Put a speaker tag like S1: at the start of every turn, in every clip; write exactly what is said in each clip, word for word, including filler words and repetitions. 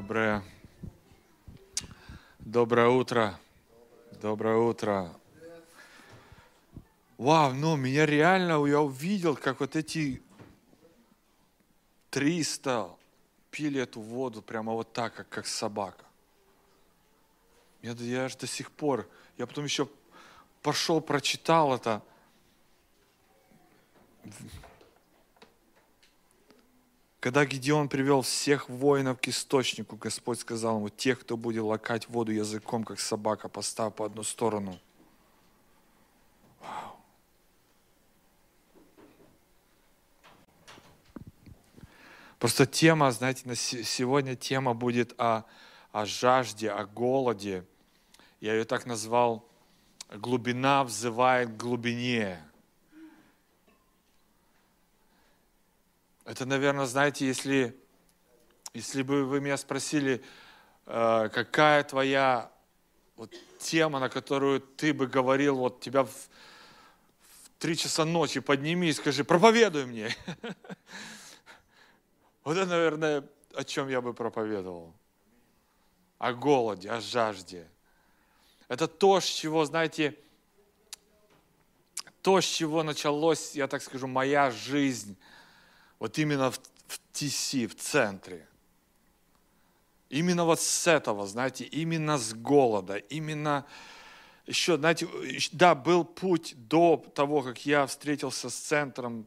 S1: Доброе, доброе утро. Доброе утро. Вау, ну меня реально, я увидел, как вот эти триста пили эту воду прямо вот так, как, как собака. Я, я аж до сих пор, я потом еще пошел, прочитал это. Когда Гедеон привел всех воинов к источнику, Господь сказал ему: тех, кто будет лакать воду языком, как собака, поставь по одну сторону. Вау. Просто тема, знаете, на сегодня тема будет о, о жажде, о голоде. Я ее так назвал: глубина взывает к глубине. Это, наверное, знаете, если, если бы вы меня спросили, э, какая твоя вот тема, на которую ты бы говорил, вот тебя в, в три часа ночи подними и скажи: проповедуй мне. Вот это, наверное, о чем я бы проповедовал. О голоде, о жажде. Это то, с чего, знаете, то, с чего началась, я так скажу, моя жизнь, вот именно в, в Ти Си, в центре. Именно вот с этого, знаете, именно с голода, именно еще, знаете, да, был путь до того, как я встретился с центром.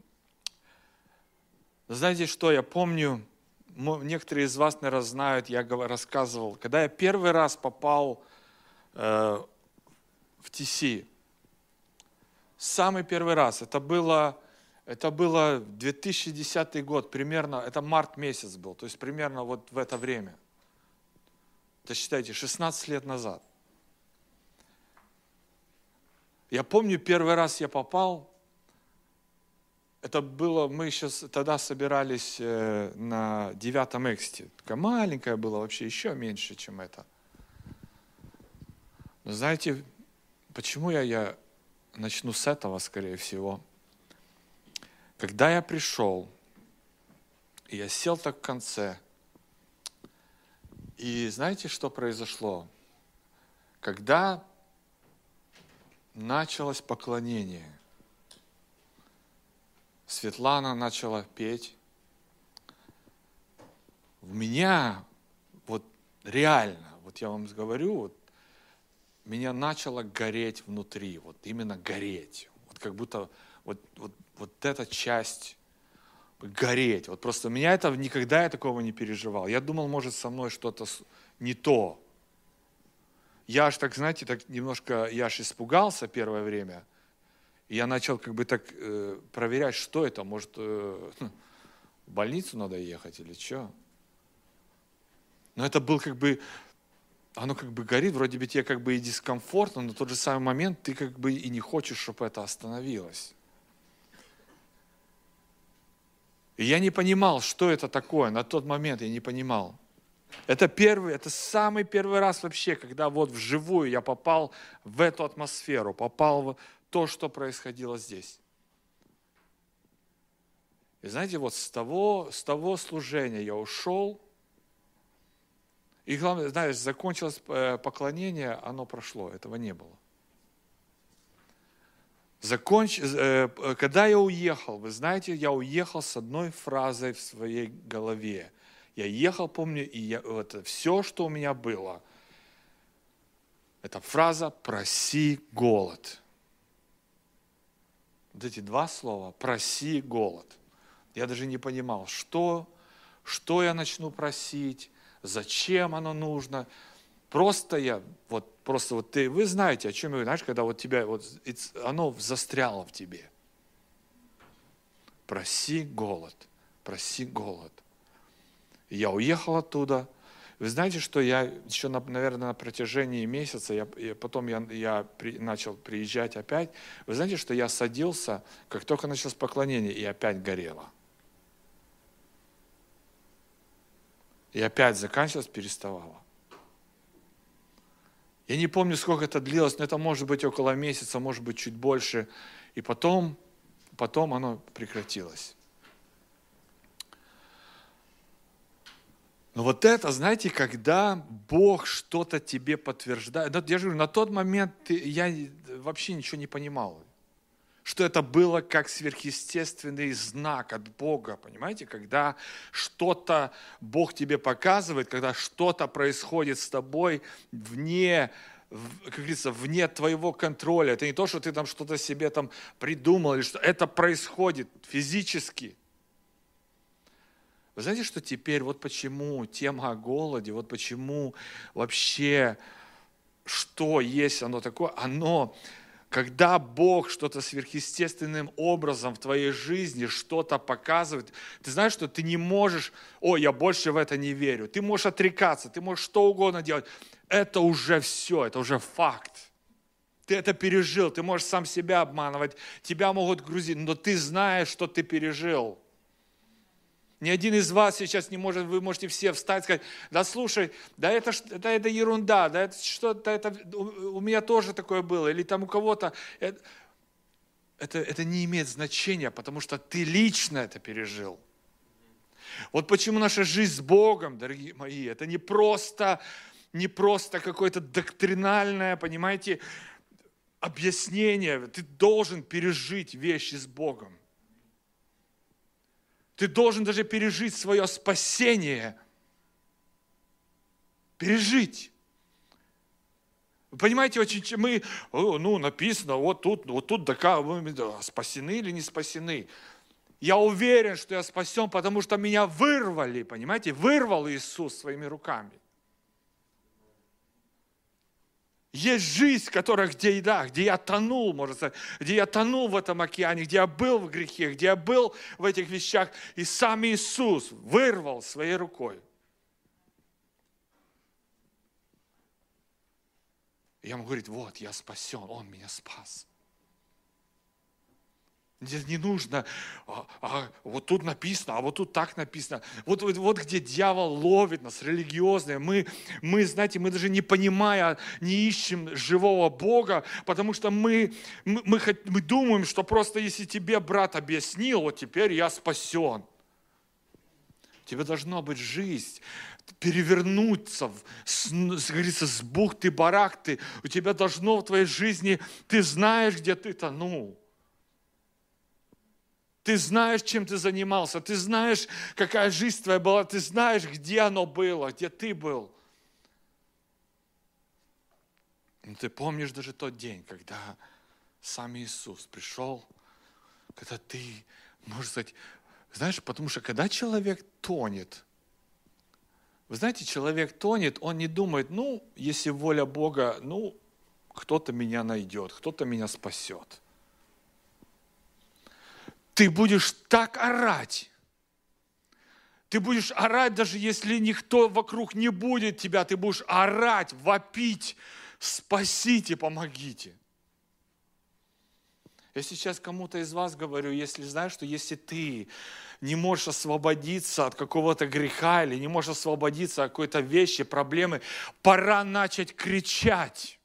S1: Знаете что, я помню, некоторые из вас, наверное, знают, я рассказывал, когда я первый раз попал э, в Ти Си, самый первый раз, это было, это было две тысячи десятый год, примерно, это март месяц был, то есть примерно вот в это время. Это, считайте, шестнадцать лет назад. Я помню, первый раз я попал, это было, мы еще тогда собирались на девятом эксте. Такая маленькая была, вообще еще меньше, чем это. Но знаете, почему я, я начну с этого, скорее всего? Когда я пришел, и я сел так в конце, и знаете, что произошло? Когда началось поклонение, Светлана начала петь, в меня, вот реально, вот я вам говорю, вот, меня начало гореть внутри, вот именно гореть, вот как будто вот, вот, вот эта часть гореть, вот просто меня это никогда я такого не переживал. Я думал, может, со мной что-то не то. Я аж так, знаете, так немножко, я аж испугался первое время. И я начал как бы так э, проверять, что это, может, э, в больницу надо ехать или что. Но это был как бы, оно как бы горит, вроде бы тебе как бы и дискомфортно, но в тот же самый момент ты как бы и не хочешь, чтобы это остановилось. И я не понимал, что это такое, на тот момент я не понимал. Это первый, это самый первый раз вообще, когда вот вживую я попал в эту атмосферу, попал в то, что происходило здесь. И знаете, вот с того, с того служения я ушел, и главное, знаешь, закончилось поклонение, оно прошло, этого не было. Законч... Когда я уехал, вы знаете, я уехал с одной фразой в своей голове. Я ехал, помню, и я... это все, что у меня было, это фраза «проси голод». Вот эти два слова «проси голод». Я даже не понимал, что, что я начну просить, зачем оно нужно. Просто я, вот просто вот ты, вы знаете, о чем я говорю, знаешь, когда вот тебя, вот оно застряло в тебе. Проси голод, проси голод. И я уехал оттуда. Вы знаете, что я еще, наверное, на протяжении месяца, я, я, потом я, я при, начал приезжать опять. Вы знаете, что я садился, как только началось поклонение, и опять горело. И опять заканчивалось, переставало. Я не помню, сколько это длилось, но это может быть около месяца, может быть чуть больше. И потом, потом оно прекратилось. Но вот это, знаете, когда Бог что-то тебе подтверждает, я же говорю, на тот момент ты, я вообще ничего не понимал, что это было как сверхъестественный знак от Бога, понимаете, когда что-то Бог тебе показывает, когда что-то происходит с тобой вне, как говорится, вне твоего контроля. Это не то, что ты там что-то себе там придумал, или что это происходит физически. Вы знаете, что теперь, вот почему тема о голоде, вот почему вообще, что есть оно такое, оно, когда Бог что-то сверхъестественным образом в твоей жизни, что-то показывает, ты знаешь, что ты не можешь, о, я больше в это не верю, ты можешь отрекаться, ты можешь что угодно делать, это уже все, это уже факт. Ты это пережил, ты можешь сам себя обманывать, тебя могут грузить, но ты знаешь, что ты пережил. Ни один из вас сейчас не может, вы можете все встать и сказать, да слушай, да это, это, это ерунда, да это что-то, это, у меня тоже такое было, или там у кого-то. Это, это, это не имеет значения, потому что ты лично это пережил. Вот почему наша жизнь с Богом, дорогие мои, это не просто, не просто какое-то доктринальное, понимаете, объяснение. Ты должен пережить вещи с Богом. Ты должен даже пережить свое спасение. Пережить. Вы понимаете, очень мы, ну, написано, вот тут, вот тут, да, спасены или не спасены. Я уверен, что я спасен, потому что меня вырвали, понимаете, вырвал Иисус своими руками. Есть жизнь, которая, где, да, где я тонул, можно сказать, где я тонул в этом океане, где я был в грехе, где я был в этих вещах, и сам Иисус вырвал своей рукой. И я ему говорю, вот, я спасен, Он меня спас. Здесь не нужно, а, а, вот тут написано, а вот тут так написано. Вот, вот, вот где дьявол ловит нас, религиозные. Мы, мы, знаете, мы даже не понимая, не ищем живого Бога, потому что мы, мы, мы, мы думаем, что просто если тебе брат объяснил, вот теперь я спасен. У тебя должна быть жизнь, перевернуться, с, с, говорится, с бухты-барахты. У тебя должно в твоей жизни, ты знаешь, где ты тонул. Ты знаешь, чем ты занимался, ты знаешь, какая жизнь твоя была, ты знаешь, где оно было, где ты был. Но ты помнишь даже тот день, когда сам Иисус пришел, когда ты, можно сказать, знаешь, потому что когда человек тонет, вы знаете, человек тонет, он не думает, ну, если воля Бога, ну, кто-то меня найдет, кто-то меня спасет. Ты будешь так орать. Ты будешь орать, даже если никто вокруг не будет тебя. Ты будешь орать, вопить, спасите, помогите. Я сейчас кому-то из вас говорю, если знаешь, что если ты не можешь освободиться от какого-то греха или не можешь освободиться от какой-то вещи, проблемы, пора начать кричать.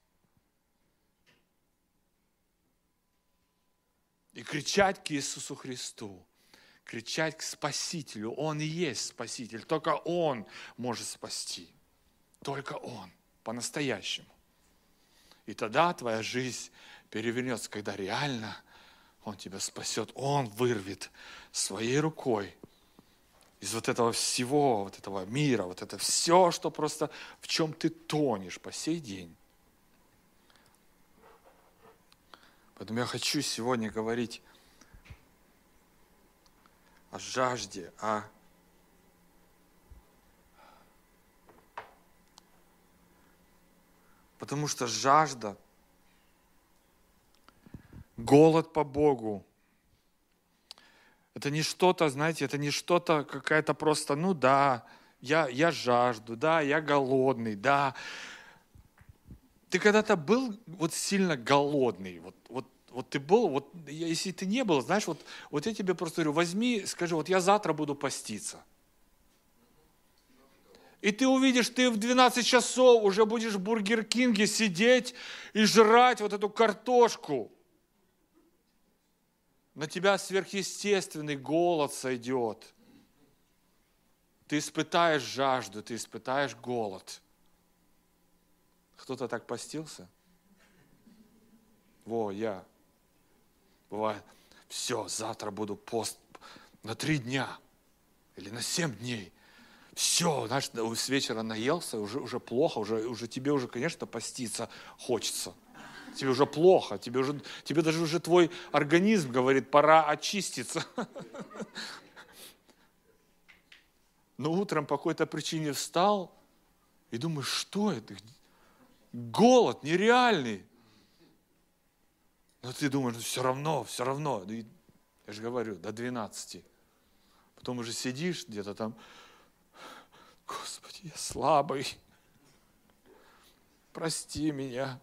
S1: И кричать к Иисусу Христу, кричать к Спасителю. Он и есть Спаситель, только Он может спасти. Только Он, по-настоящему. И тогда твоя жизнь перевернется, когда реально Он тебя спасет. Он вырвет своей рукой из вот этого всего, вот этого мира, вот это все, что просто в чем ты тонешь по сей день. Поэтому я хочу сегодня говорить о жажде, о потому что жажда, голод по Богу, это не что-то, знаете, это не что-то какая-то просто, ну да, я, я жажду, да, я голодный, да. Ты когда-то был вот сильно голодный, вот, вот, вот ты был, вот если ты не был, знаешь, вот, вот я тебе просто говорю, возьми, скажи, вот я завтра буду поститься. И ты увидишь, ты в двенадцать часов уже будешь в Бургер Кинге сидеть и жрать вот эту картошку. На тебя сверхъестественный голод сойдет. Ты испытаешь жажду, ты испытаешь голод. Кто-то так постился? Во, я. Бывает, все, завтра буду пост на три дня или на семь дней. Все, знаешь, с вечера наелся, уже, уже плохо, уже, уже тебе уже, конечно, поститься хочется. Тебе уже плохо, тебе, уже, тебе даже уже твой организм говорит, пора очиститься. Но утром по какой-то причине встал и думаешь, что это? Голод нереальный. Но ты думаешь, ну все равно, все равно. Я же говорю, до двенадцати. Потом уже сидишь где-то там, Господи, я слабый. Прости меня.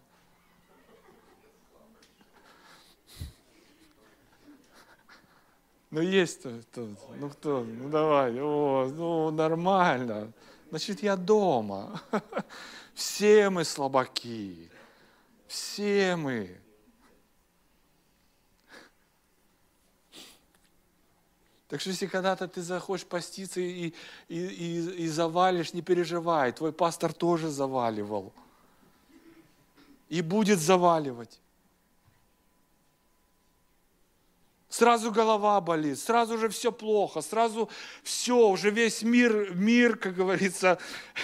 S1: Ну есть-то, ну кто, ну давай, о, ну нормально. Значит, я дома. Все мы слабаки. Все мы. Так что если когда-то ты захочешь поститься и, и, и, и завалишь, не переживай. Твой пастор тоже заваливал. И будет заваливать. Сразу голова болит, сразу же все плохо, сразу все, уже весь мир, мир, как говорится.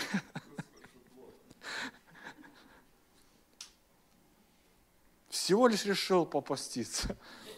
S1: Всего лишь решил попаститься.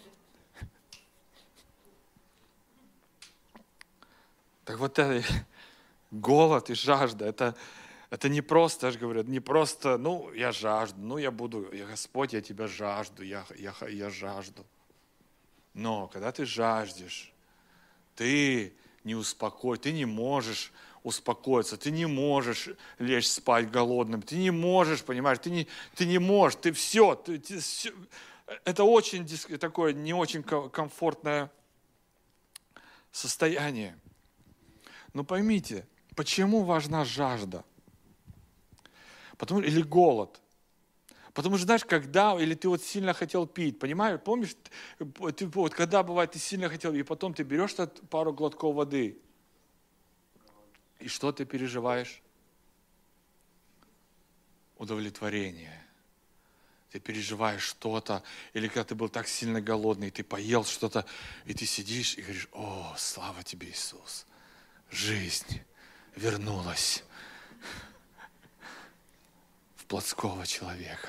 S1: Так вот это голод и жажда, это, это не просто, я же говорю, не просто, ну, я жажду, ну, я буду, я, Господь, я тебя жажду, я, я, я жажду. Но когда ты жаждешь, ты не успокой, ты не можешь успокоиться, ты не можешь лечь спать голодным, ты не можешь, понимаешь, ты не, ты не можешь, ты все, ты, ты все. Это очень такое не очень комфортное состояние. Но поймите, почему важна жажда? Потому, или голод? Потому что, знаешь, когда, или ты вот сильно хотел пить, понимаешь, помнишь, ты, вот, когда бывает, ты сильно хотел, и потом ты берешь пару глотков воды, и что ты переживаешь? Удовлетворение. Ты переживаешь что-то, или когда ты был так сильно голодный, ты поел что-то, и ты сидишь и говоришь, о, слава тебе, Иисус, жизнь вернулась в плотского человека.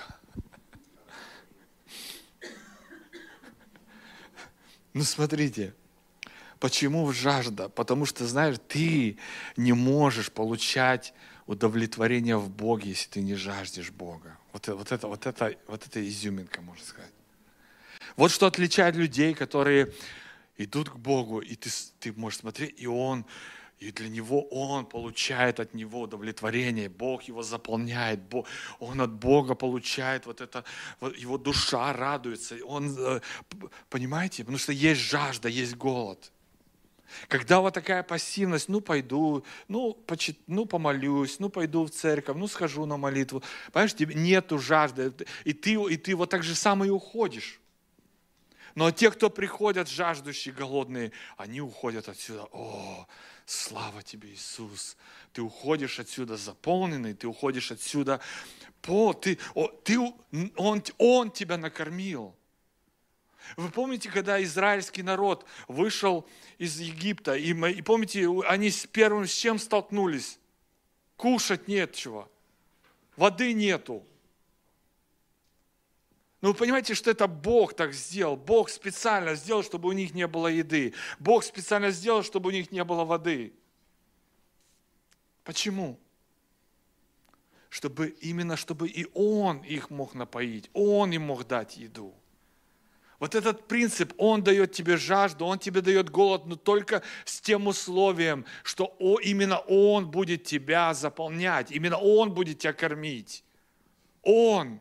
S1: Ну смотрите, почему жажда? Потому что, знаешь, ты не можешь получать удовлетворение в Боге, если ты не жаждешь Бога. Вот, вот, это, вот, это, вот это изюминка, можно сказать. Вот что отличает людей, которые идут к Богу, и ты, ты можешь смотреть, и Он, и для него Он получает от Него удовлетворение, Бог его заполняет, Бог, он от Бога получает вот это, вот его душа радуется, он, понимаете, потому что есть жажда, есть голод. Когда вот такая пассивность, ну пойду, ну, почит, ну помолюсь, ну пойду в церковь, ну схожу на молитву, понимаешь, тебе нету жажды, и ты, и ты вот так же само и уходишь. Но те, кто приходят жаждущие, голодные, они уходят отсюда, о, слава тебе, Иисус. Ты уходишь отсюда заполненный, ты уходишь отсюда, по, ты, о, ты, он, он тебя накормил. Вы помните, когда израильский народ вышел из Египта, и, и помните, они с первым с чем столкнулись? Кушать нечего, воды нету. Но вы понимаете, что это Бог так сделал. Бог специально сделал, чтобы у них не было еды. Бог специально сделал, чтобы у них не было воды. Почему? Чтобы именно, чтобы и Он их мог напоить, Он им мог дать еду. Вот этот принцип, Он дает тебе жажду, Он тебе дает голод, но только с тем условием, что именно Он будет тебя заполнять, именно Он будет тебя кормить. Он.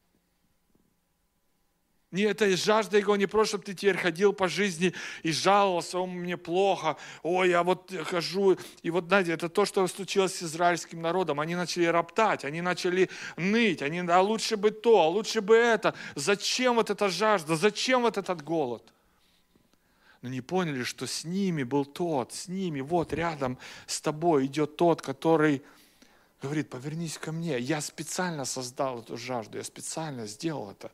S1: Не, это жажда Его не просто, чтобы ты теперь ходил по жизни и жаловался, о, мне плохо, ой, я вот хожу. И вот, знаете, это то, что случилось с израильским народом. Они начали роптать, они начали ныть, они, а лучше бы то, а лучше бы это. Зачем вот эта жажда, зачем вот этот голод? но не поняли, что с ними был тот, с ними, вот рядом с тобой идет тот, который говорит, повернись ко мне. Я специально создал эту жажду, я специально сделал это,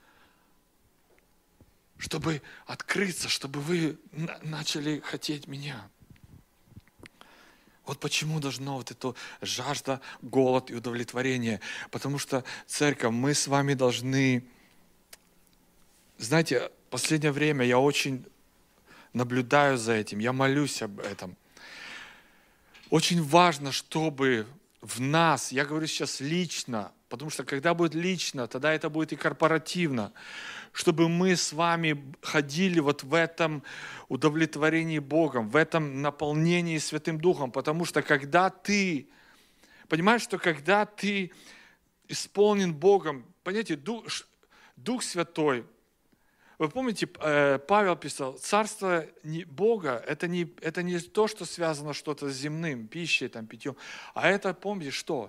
S1: чтобы открыться, чтобы вы начали хотеть меня. Вот почему должно вот это жажда, голод и удовлетворение. Потому что, церковь, мы с вами должны... Знаете, в последнее время я очень наблюдаю за этим, я молюсь об этом. Очень важно, чтобы в нас, я говорю сейчас лично, потому что когда будет лично, тогда это будет и корпоративно, чтобы мы с вами ходили вот в этом удовлетворении Богом, в этом наполнении Святым Духом, потому что когда ты, понимаешь, что когда ты исполнен Богом, понимаете, Дух, Дух Святой, вы помните, Павел писал, царство Бога, это не, это не то, что связано что-то с земным, пищей, там, питьем, а это, помните, что?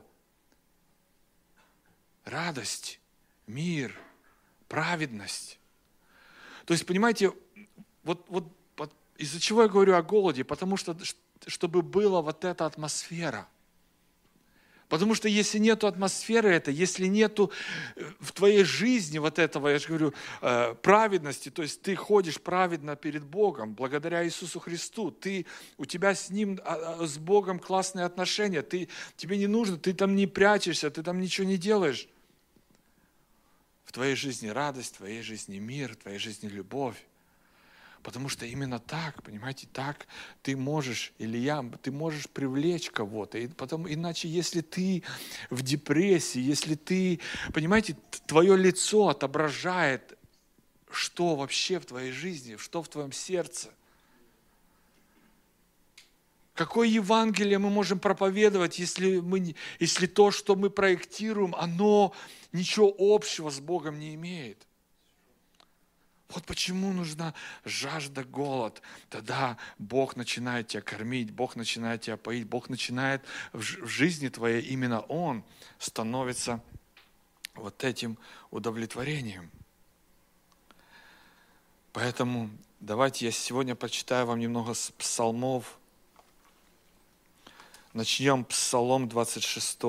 S1: Радость, мир, праведность. То есть, понимаете, вот, вот, вот из-за чего я говорю о голоде? Потому что, чтобы была вот эта атмосфера. Потому что если нету атмосферы этой, если нету в твоей жизни вот этого, я же говорю, праведности, то есть ты ходишь праведно перед Богом, благодаря Иисусу Христу, ты, у тебя с Ним, с Богом классные отношения, ты, тебе не нужно, ты там не прячешься, ты там ничего не делаешь. В твоей жизни радость, в твоей жизни мир, в твоей жизни любовь. Потому что именно так, понимаете, так ты можешь, или я, ты можешь привлечь кого-то. И потом, иначе, если ты в депрессии, если ты, понимаете, твое лицо отображает, что вообще в твоей жизни, что в твоем сердце. Какое Евангелие мы можем проповедовать, если, мы, если то, что мы проектируем, оно ничего общего с Богом не имеет? Вот почему нужна жажда, голод. Тогда Бог начинает тебя кормить, Бог начинает тебя поить, Бог начинает в жизни твоей, именно Он становится вот этим удовлетворением. Поэтому давайте я сегодня прочитаю вам немного с псалмов. Начнем Псалом двадцать шесть.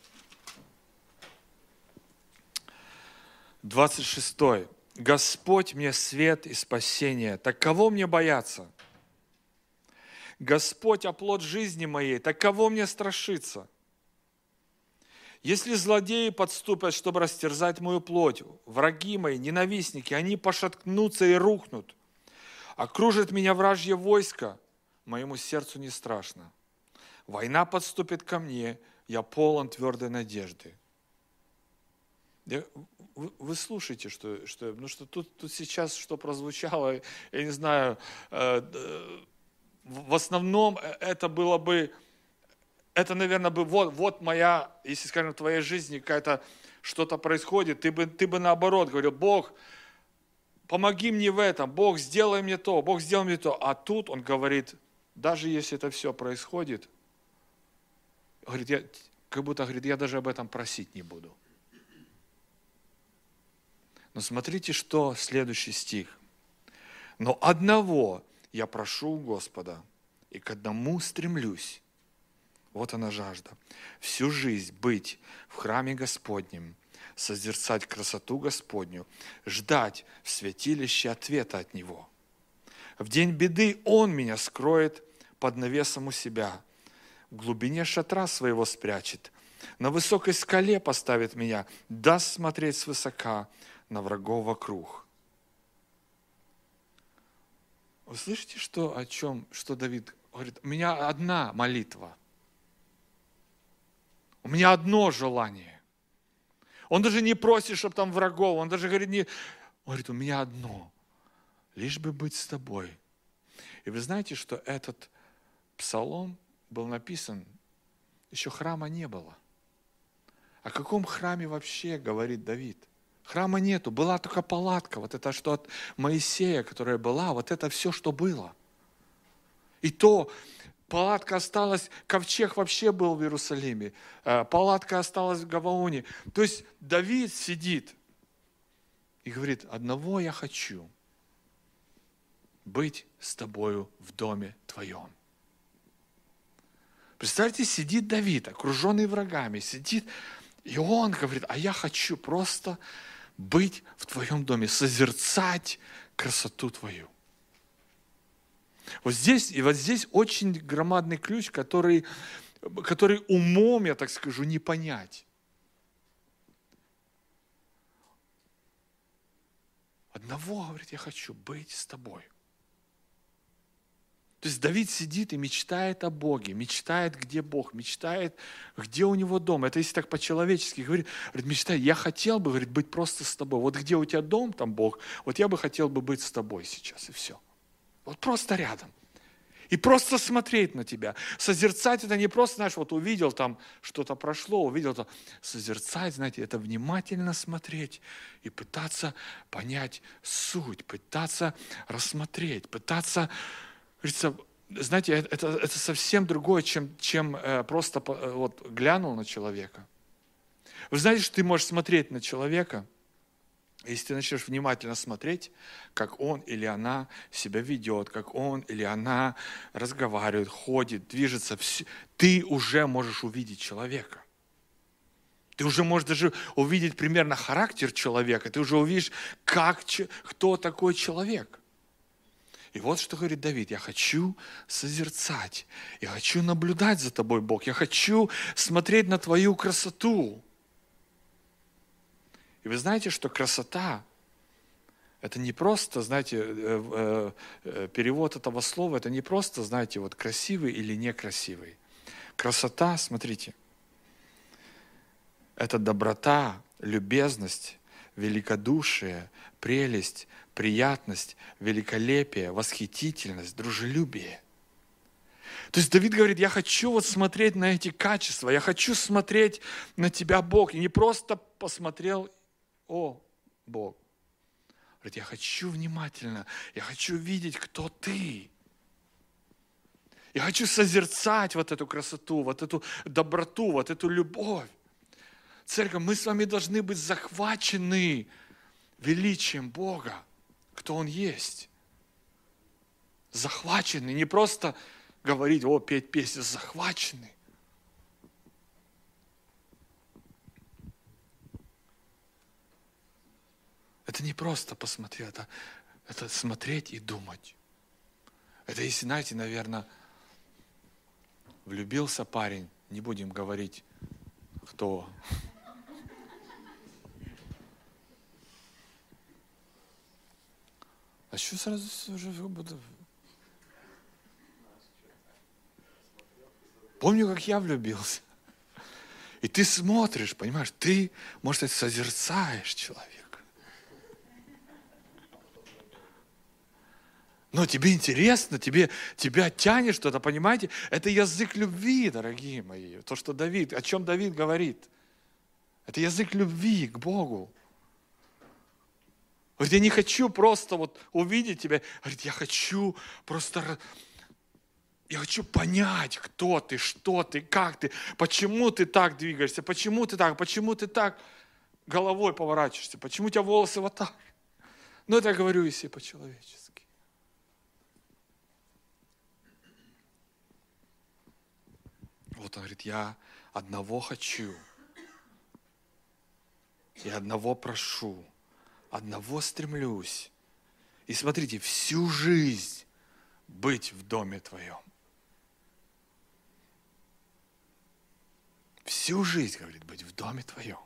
S1: двадцать шесть. Господь мне свет и спасение, так кого мне бояться? Господь оплот жизни моей, так кого мне страшиться? Если злодеи подступят, чтобы растерзать мою плоть, враги мои, ненавистники, они пошаткнутся и рухнут. Окружит меня вражье войско, моему сердцу не страшно. Война подступит ко мне, я полон твердой надежды. Я, вы, вы слушаете, что, что, ну, что тут, тут сейчас что прозвучало, я не знаю, э, э, в основном это было бы, это, наверное, бы вот, вот моя, если, скажем, в твоей жизни какая-то что-то происходит, ты бы, ты бы наоборот говорил, Бог, помоги мне в этом, Бог, сделай мне то, Бог, сделай мне то. А тут он говорит, даже если это все происходит, говорит, я, как будто говорит, я даже об этом просить не буду. Но смотрите, что следующий стих. Но одного я прошу у Господа, и к одному стремлюсь. Вот она жажда. Всю жизнь быть в храме Господнем, созерцать красоту Господню, ждать в святилище ответа от Него. В день беды Он меня скроет под навесом у себя, в глубине шатра своего спрячет, на высокой скале поставит меня, даст смотреть свысока на врагов вокруг. Вы слышите, что, о чем, что Давид говорит? У меня одна молитва. У меня одно желание. Он даже не просит, чтобы там врагов. Он даже говорит, не... он говорит, у меня одно. Лишь бы быть с тобой. И вы знаете, что этот псалом был написан, еще храма не было. О каком храме вообще говорит Давид? Храма нету, была только палатка, вот это что от Моисея, которая была, вот это все, что было. И то палатка осталась, ковчег вообще был в Иерусалиме, палатка осталась в Гаваоне. То есть Давид сидит и говорит, одного я хочу, быть с тобою в доме твоем. Представьте, сидит Давид, окруженный врагами, сидит, и он говорит, а я хочу просто быть в твоем доме, созерцать красоту твою. Вот здесь, и вот здесь очень громадный ключ, который, который умом, я так скажу, не понять. Одного, говорит, я хочу быть с тобой. То есть Давид сидит и мечтает о Боге, мечтает, где Бог, мечтает, где у него дом. Это если так по-человечески говорит, говорит, мечтает, я хотел бы, говорит, быть просто с тобой. Вот где у тебя дом, там Бог, вот я бы хотел бы быть с тобой сейчас, и все. Вот просто рядом. И просто смотреть на тебя. Созерцать это не просто, знаешь, вот увидел там, что-то прошло, увидел там. Созерцать, знаете, это внимательно смотреть и пытаться понять суть, пытаться рассмотреть, пытаться, говорится, знаете, это, это совсем другое, чем, чем э, просто э, вот, глянул на человека. Вы знаете, что ты можешь смотреть на человека, если ты начнешь внимательно смотреть, как он или она себя ведет, как он или она разговаривает, ходит, движется, ты уже можешь увидеть человека. Ты уже можешь даже увидеть примерно характер человека, ты уже увидишь, как, кто такой человек. И вот что говорит Давид, я хочу созерцать, я хочу наблюдать за тобой, Бог, я хочу смотреть на твою красоту. И вы знаете, что красота – это не просто, знаете, перевод этого слова, это не просто, знаете, вот красивый или некрасивый. Красота, смотрите, это доброта, любезность, великодушие, прелесть, приятность, великолепие, восхитительность, дружелюбие. То есть Давид говорит, я хочу вот смотреть на эти качества, я хочу смотреть на тебя, Бог, и не просто посмотрел, о, Бог. Говорит, я хочу внимательно, я хочу видеть, кто ты. Я хочу созерцать вот эту красоту, вот эту доброту, вот эту любовь. Церковь, мы с вами должны быть захвачены величием Бога, кто Он есть. Захвачены, не просто говорить, о, петь песни, захвачены. Это не просто посмотреть, это, это смотреть и думать. Это если, знаете, наверное, влюбился парень, не будем говорить, кто. А что сразу уже буду? Помню, как я влюбился. И ты смотришь, понимаешь, ты, может быть, созерцаешь человека. Но тебе интересно, тебе, тебя тянет что-то, понимаете? Это язык любви, дорогие мои. То, что Давид, о чем Давид говорит. Это язык любви к Богу. Говорит, я не хочу просто вот увидеть тебя. Говорит, я хочу просто, я хочу понять, кто ты, что ты, как ты, почему ты так двигаешься, почему ты так, почему ты так головой поворачиваешься, почему у тебя волосы вот так. Ну, это я говорю, если по-человечески. Вот он говорит, я одного хочу, я одного прошу, одного стремлюсь. И смотрите, всю жизнь быть в доме твоем. Всю жизнь, говорит, быть в доме твоем.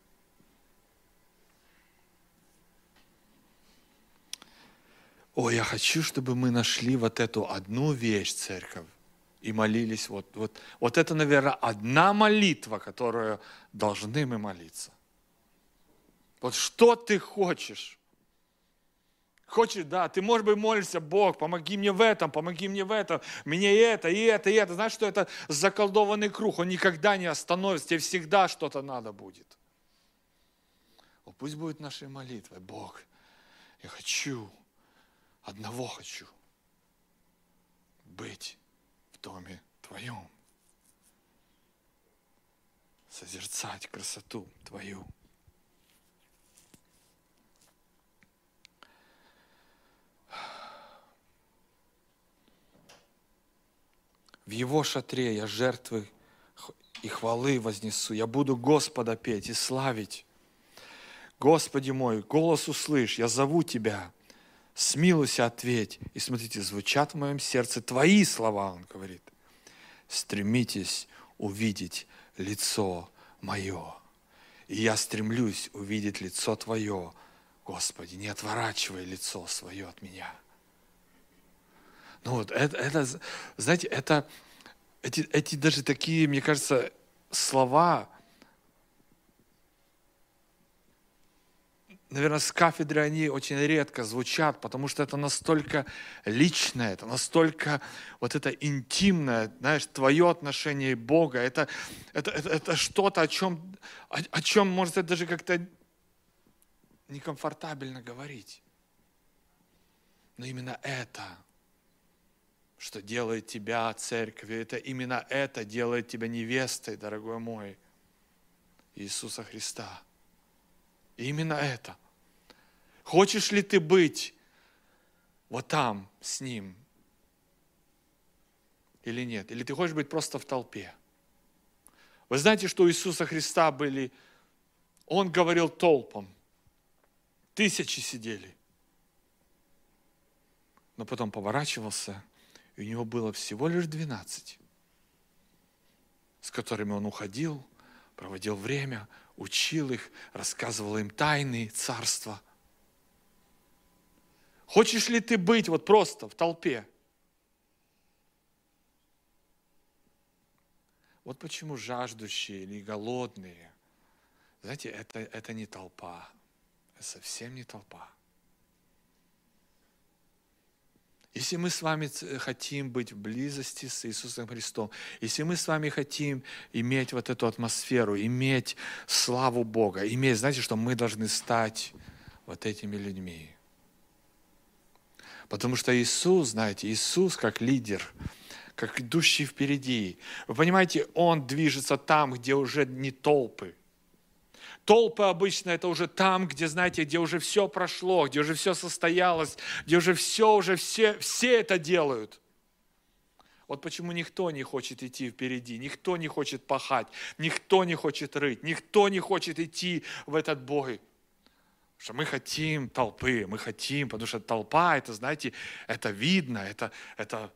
S1: О, я хочу, чтобы мы нашли вот эту одну вещь, церковь, и молились. Вот, вот, вот это, наверное, одна молитва, которую должны мы молиться. Вот что ты хочешь? Хочешь, да, ты, может быть, молишься, Бог, помоги мне в этом, помоги мне в этом, мне и это, и это, и это. Знаешь, что это заколдованный круг, он никогда не остановится, тебе всегда что-то надо будет. О, пусть будет нашей молитвой, Бог, я хочу, одного хочу, быть в доме Твоем, созерцать красоту Твою. В Его шатре я жертвы и хвалы вознесу. Я буду Господа петь и славить. Господи мой, голос услышь, я зову Тебя. Смилуйся, ответь. И смотрите, звучат в моем сердце Твои слова, он говорит. Стремитесь увидеть лицо мое. И я стремлюсь увидеть лицо Твое. Господи, не отворачивай лицо свое от меня. Ну вот это, это знаете, это, эти, эти даже такие, мне кажется, слова, наверное, с кафедры они очень редко звучат, потому что это настолько личное, это настолько вот это интимное, знаешь, твое отношение и Бога, это, это, это, это что-то, о чем, о, о чем, может, это даже как-то некомфортабельно говорить. Но именно это, что делает тебя церковью, это именно это делает тебя невестой, дорогой мой, Иисуса Христа. И именно это. Хочешь ли ты быть вот там с Ним или нет? Или ты хочешь быть просто в толпе? Вы знаете, что у Иисуса Христа были, Он говорил толпам, тысячи сидели. Но потом поворачивался, и у него было всего лишь двенадцать, с которыми он уходил, проводил время, учил их, рассказывал им тайны царства. Хочешь ли ты быть вот просто в толпе? Вот почему жаждущие или голодные, знаете, это, это не толпа, это совсем не толпа. Если мы с вами хотим быть в близости с Иисусом Христом, если мы с вами хотим иметь вот эту атмосферу, иметь славу Бога, иметь, знаете, что мы должны стать вот этими людьми. Потому что Иисус, знаете, Иисус как лидер, как идущий впереди. Вы понимаете, Он движется там, где уже не толпы. Толпы обычно это уже там, где, знаете, где уже все прошло, где уже все состоялось, где уже все, уже все, все это делают. Вот почему никто не хочет идти впереди, никто не хочет пахать, никто не хочет рыть, никто не хочет идти в этот бой. Потому что мы хотим толпы, мы хотим, потому что толпа, это, знаете, это видно, это... это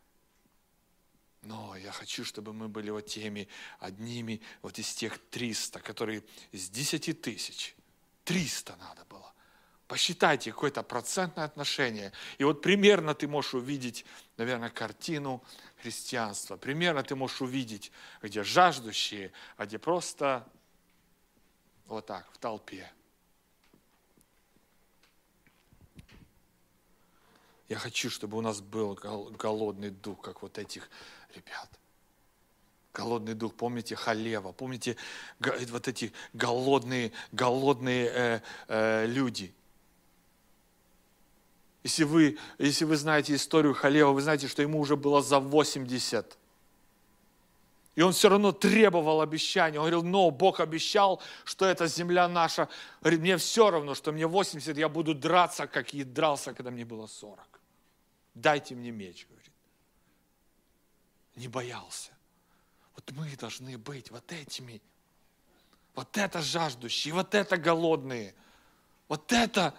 S1: Но я хочу, чтобы мы были вот теми одними, вот из тех триста, которые из десяти тысяч, триста надо было. Посчитайте какое-то процентное отношение. И вот примерно ты можешь увидеть, наверное, картину христианства. Примерно ты можешь увидеть, где жаждущие, а где просто вот так, в толпе. Я хочу, чтобы у нас был голодный дух, как вот этих ребят. Голодный дух, помните Халева, помните вот эти голодные, голодные э, э, люди. Если вы, если вы знаете историю Халева, вы знаете, что ему уже было за восемьдесят. И он все равно требовал обещания. Он говорил, но Бог обещал, что эта земля наша. Говорит, мне все равно, что мне восемьдесят, я буду драться, как и дрался, когда мне было сорок. Дайте мне меч, говорит. Не боялся. Вот мы должны быть вот этими. Вот это жаждущие, вот это голодные. Вот это.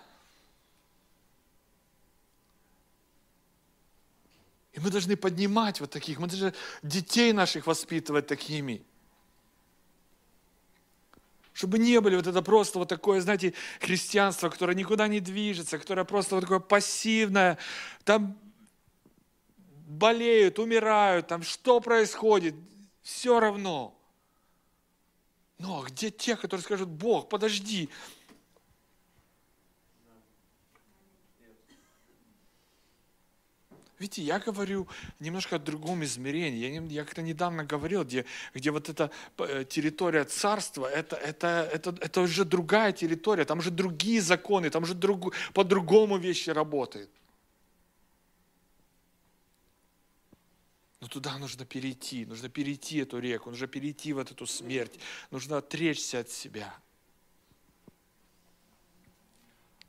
S1: И мы должны поднимать вот таких. Мы должны детей наших воспитывать такими. Чтобы не были вот это просто вот такое, знаете, христианство, которое никуда не движется, которое просто вот такое пассивное. Там болеют, умирают, там что происходит, все равно. Но где те, которые скажут, Бог, подожди. Видите, я говорю немножко о другом измерении. Я, не, я как-то недавно говорил, где, где вот эта территория царства, это, это, это, это уже другая территория, там уже другие законы, там уже друг, по-другому вещи работают. Но туда нужно перейти, нужно перейти эту реку, нужно перейти вот эту смерть, нужно отречься от себя.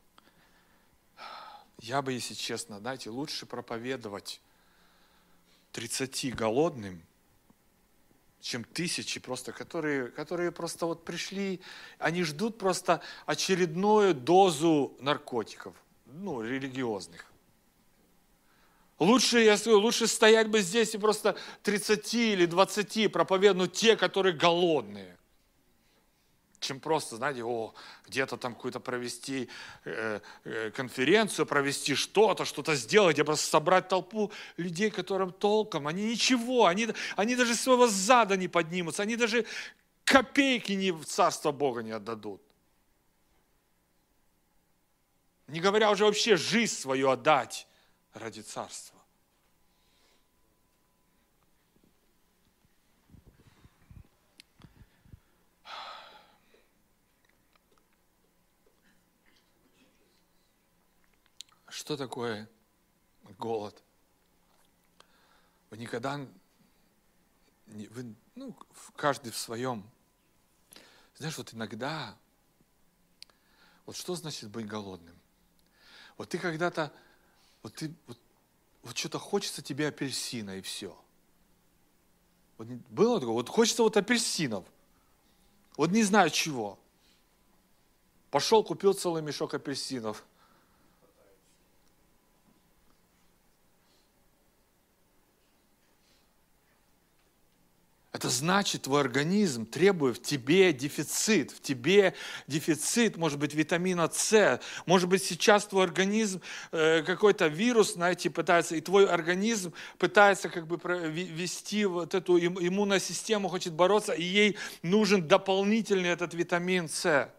S1: Я бы, если честно, знаете, лучше проповедовать тридцати голодным, чем тысячи просто, которые, которые просто вот пришли, они ждут просто очередную дозу наркотиков, ну, религиозных. Лучше, я скажу, лучше стоять бы здесь и просто тридцати или двадцати проповедовать те, которые голодные, чем просто, знаете, о, где-то там какую-то провести э, э, конференцию, провести что-то, что-то сделать, а просто собрать толпу людей, которым толком, они ничего, они, они даже своего зада не поднимутся, они даже копейки не в Царство Бога не отдадут. Не говоря уже вообще жизнь свою отдать ради Царства. Что такое голод? Вы никогда, вы, ну, каждый в своем. Знаешь, вот иногда, вот что значит быть голодным? Вот ты когда-то, вот ты, вот, вот что-то хочется тебе апельсина и все. Вот было такое? Вот хочется вот апельсинов. Вот не знаю чего. Пошел, купил целый мешок апельсинов. Это значит, твой организм требует в тебе дефицит, в тебе дефицит, может быть, витамина С, может быть, сейчас твой организм, э, какой-то вирус, знаете, пытается, и твой организм пытается как бы ввести вот эту иммунную систему, хочет бороться, и ей нужен дополнительный этот витамин С.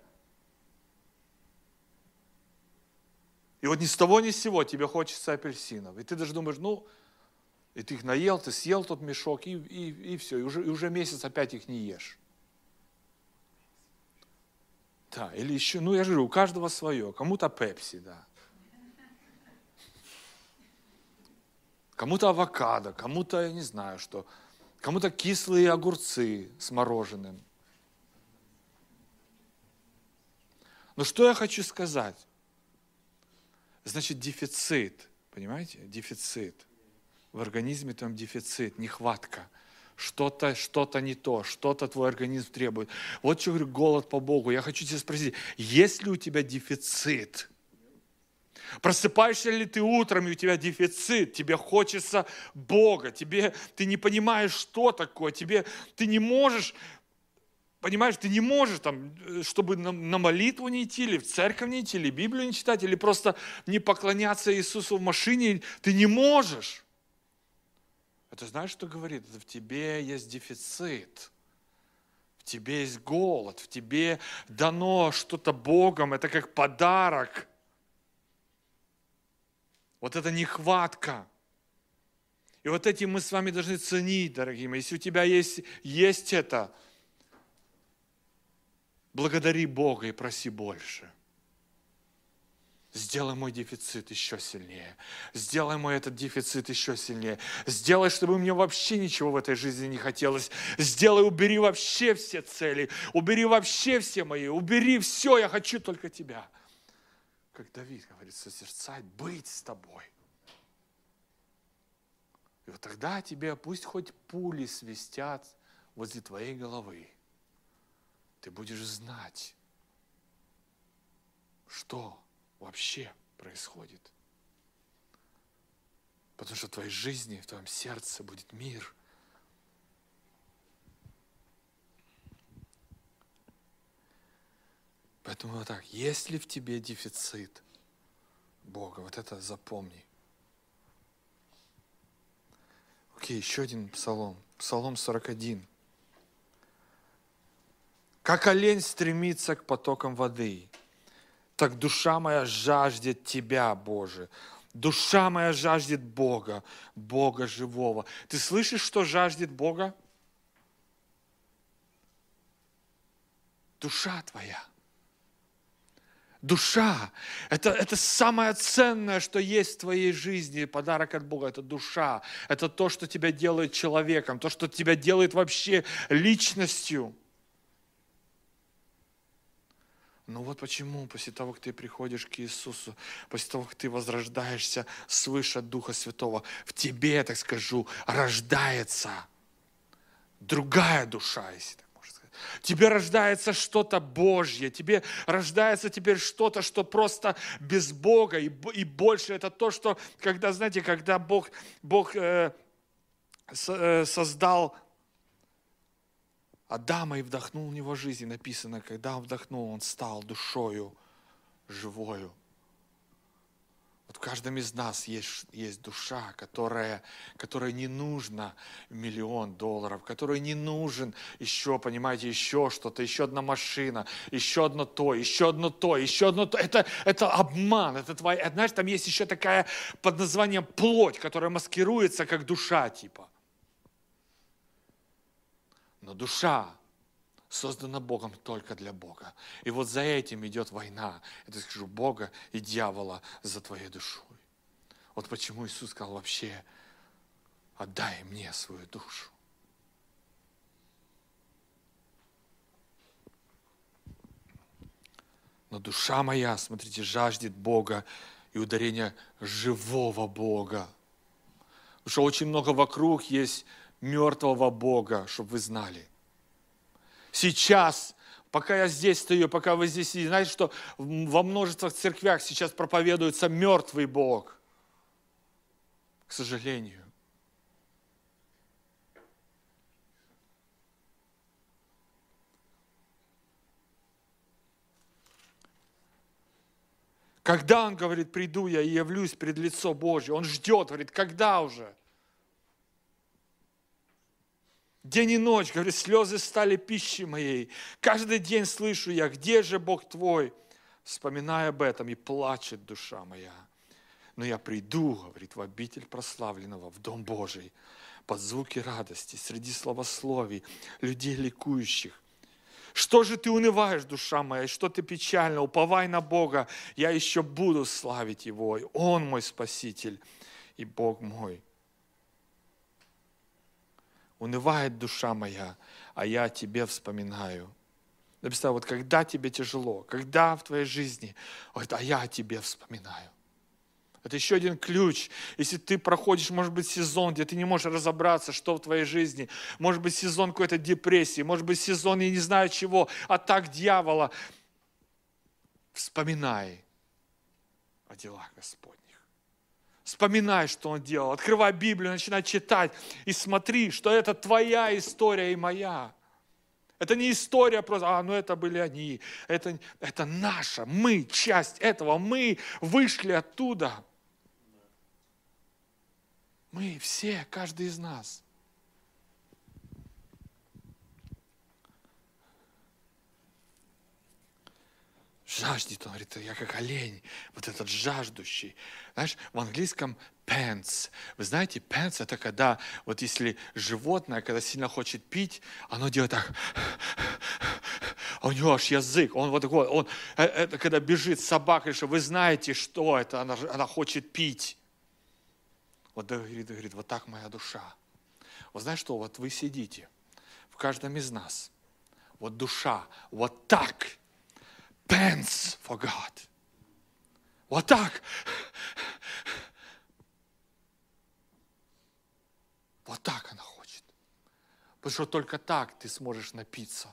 S1: И вот ни с того ни с сего тебе хочется апельсинов, и ты даже думаешь, ну, и ты их наел, ты съел тот мешок, и, и, и все, и уже, и уже месяц опять их не ешь. Да, или еще, ну я же говорю, у каждого свое, кому-то пепси, да. Кому-то авокадо, кому-то, я не знаю что, кому-то кислые огурцы с мороженым. Но что я хочу сказать? Значит, дефицит, понимаете, дефицит. В организме там дефицит, нехватка. Что-то, что-то не то, что-то твой организм требует. Вот что говорю, голод по Богу. Я хочу тебя спросить, есть ли у тебя дефицит? Просыпаешься ли ты утром, и у тебя дефицит, тебе хочется Бога, тебе, ты не понимаешь, что такое, тебе, ты не можешь, понимаешь, ты не можешь, там, чтобы на, на молитву не идти, или в церковь не идти, или Библию не читать, или просто не поклоняться Иисусу в машине, ты не можешь. Это знаешь, что говорит? Это в тебе есть дефицит, в тебе есть голод, в тебе дано что-то Богом, это как подарок. Вот это нехватка. И вот этим мы с вами должны ценить, дорогие мои. Если у тебя есть, есть это, благодари Бога и проси больше. Сделай мой дефицит еще сильнее. Сделай мой этот дефицит еще сильнее. Сделай, чтобы мне вообще ничего в этой жизни не хотелось. Сделай, убери вообще все цели. Убери вообще все мои. Убери все, я хочу только тебя. Как Давид говорит, созерцать, быть с тобой. И вот тогда тебе пусть хоть пули свистят возле твоей головы. Ты будешь знать, что вообще происходит. Потому что в твоей жизни, в твоем сердце будет мир. Поэтому вот так, если в тебе дефицит Бога, вот это запомни. Окей, еще один псалом. Псалом сорок один. Как олень стремится к потокам воды, так душа моя жаждет Тебя, Боже. Душа моя жаждет Бога, Бога живого. Ты слышишь, что жаждет Бога? Душа твоя. Душа. Это, это самое ценное, что есть в твоей жизни. Подарок от Бога. Это душа. Это то, что тебя делает человеком. То, что тебя делает вообще личностью. Ну вот почему после того, как ты приходишь к Иисусу, после того, как ты возрождаешься свыше от Духа Святого, в тебе, я так скажу, рождается другая душа, если так можно сказать. Тебе рождается что-то Божье, тебе рождается теперь что-то, что просто без Бога, и, и больше это то, что, когда, знаете, когда Бог, Бог э, со, э, создал Адама и вдохнул в него жизнь, написано, когда он вдохнул, он стал душою живою. Вот в каждом из нас есть, есть душа, которая, которой не нужно миллион долларов, которой не нужен еще, понимаете, еще что-то, еще одна машина, еще одно то, еще одно то, еще одно то. Это, это обман, это твоя, знаешь, там есть еще такая под названием плоть, которая маскируется как душа типа. Но душа создана Богом только для Бога. И вот за этим идет война. Я скажу, Бога и дьявола за твоей душой. Вот почему Иисус сказал вообще, отдай мне свою душу. Но душа моя, смотрите, жаждет Бога и ударения живого Бога. Потому что очень много вокруг есть мертвого Бога, чтобы вы знали. Сейчас, пока я здесь стою, пока вы здесь сидите, знаете, что во множествах церквях сейчас проповедуется мертвый Бог. К сожалению. Когда Он говорит, приду я и явлюсь пред лицо Божье, Он ждет, говорит, когда уже? День и ночь, говорит, слезы стали пищей моей. Каждый день слышу я, где же Бог твой? Вспоминая об этом, и плачет душа моя. Но я приду, говорит, в обитель прославленного, в Дом Божий, под звуки радости, среди славословий, людей ликующих. Что же ты унываешь, душа моя, что ты печально? Уповай на Бога, я еще буду славить Его. Он мой Спаситель и Бог мой. Унывает душа моя, а я о тебе вспоминаю. Написано, вот когда тебе тяжело, когда в твоей жизни, вот, а я о тебе вспоминаю. Это еще один ключ. Если ты проходишь, может быть, сезон, где ты не можешь разобраться, что в твоей жизни, может быть, сезон какой-то депрессии, может быть, сезон, я не знаю чего, атак дьявола, вспоминай о делах Господних. Вспоминай, что Он делал. Открывай Библию, начинай читать и смотри, что это твоя история и моя. Это не история просто, а, ну это были они. Это, это наша, мы часть этого, мы вышли оттуда. Мы все, каждый из нас. Жаждет, он говорит, я как олень, вот этот жаждущий. Знаешь, в английском pants. Вы знаете, pants это когда, вот если животное, когда сильно хочет пить, оно делает так. А у него аж язык, он вот такой, он, это когда бежит собака, что вы знаете, что это, она, она хочет пить. Вот говорит, говорит, вот так моя душа. Вот знаешь что, вот вы сидите, в каждом из нас, вот душа, вот так, pants for God. Вот так. Вот так она хочет. Потому что только так ты сможешь напиться.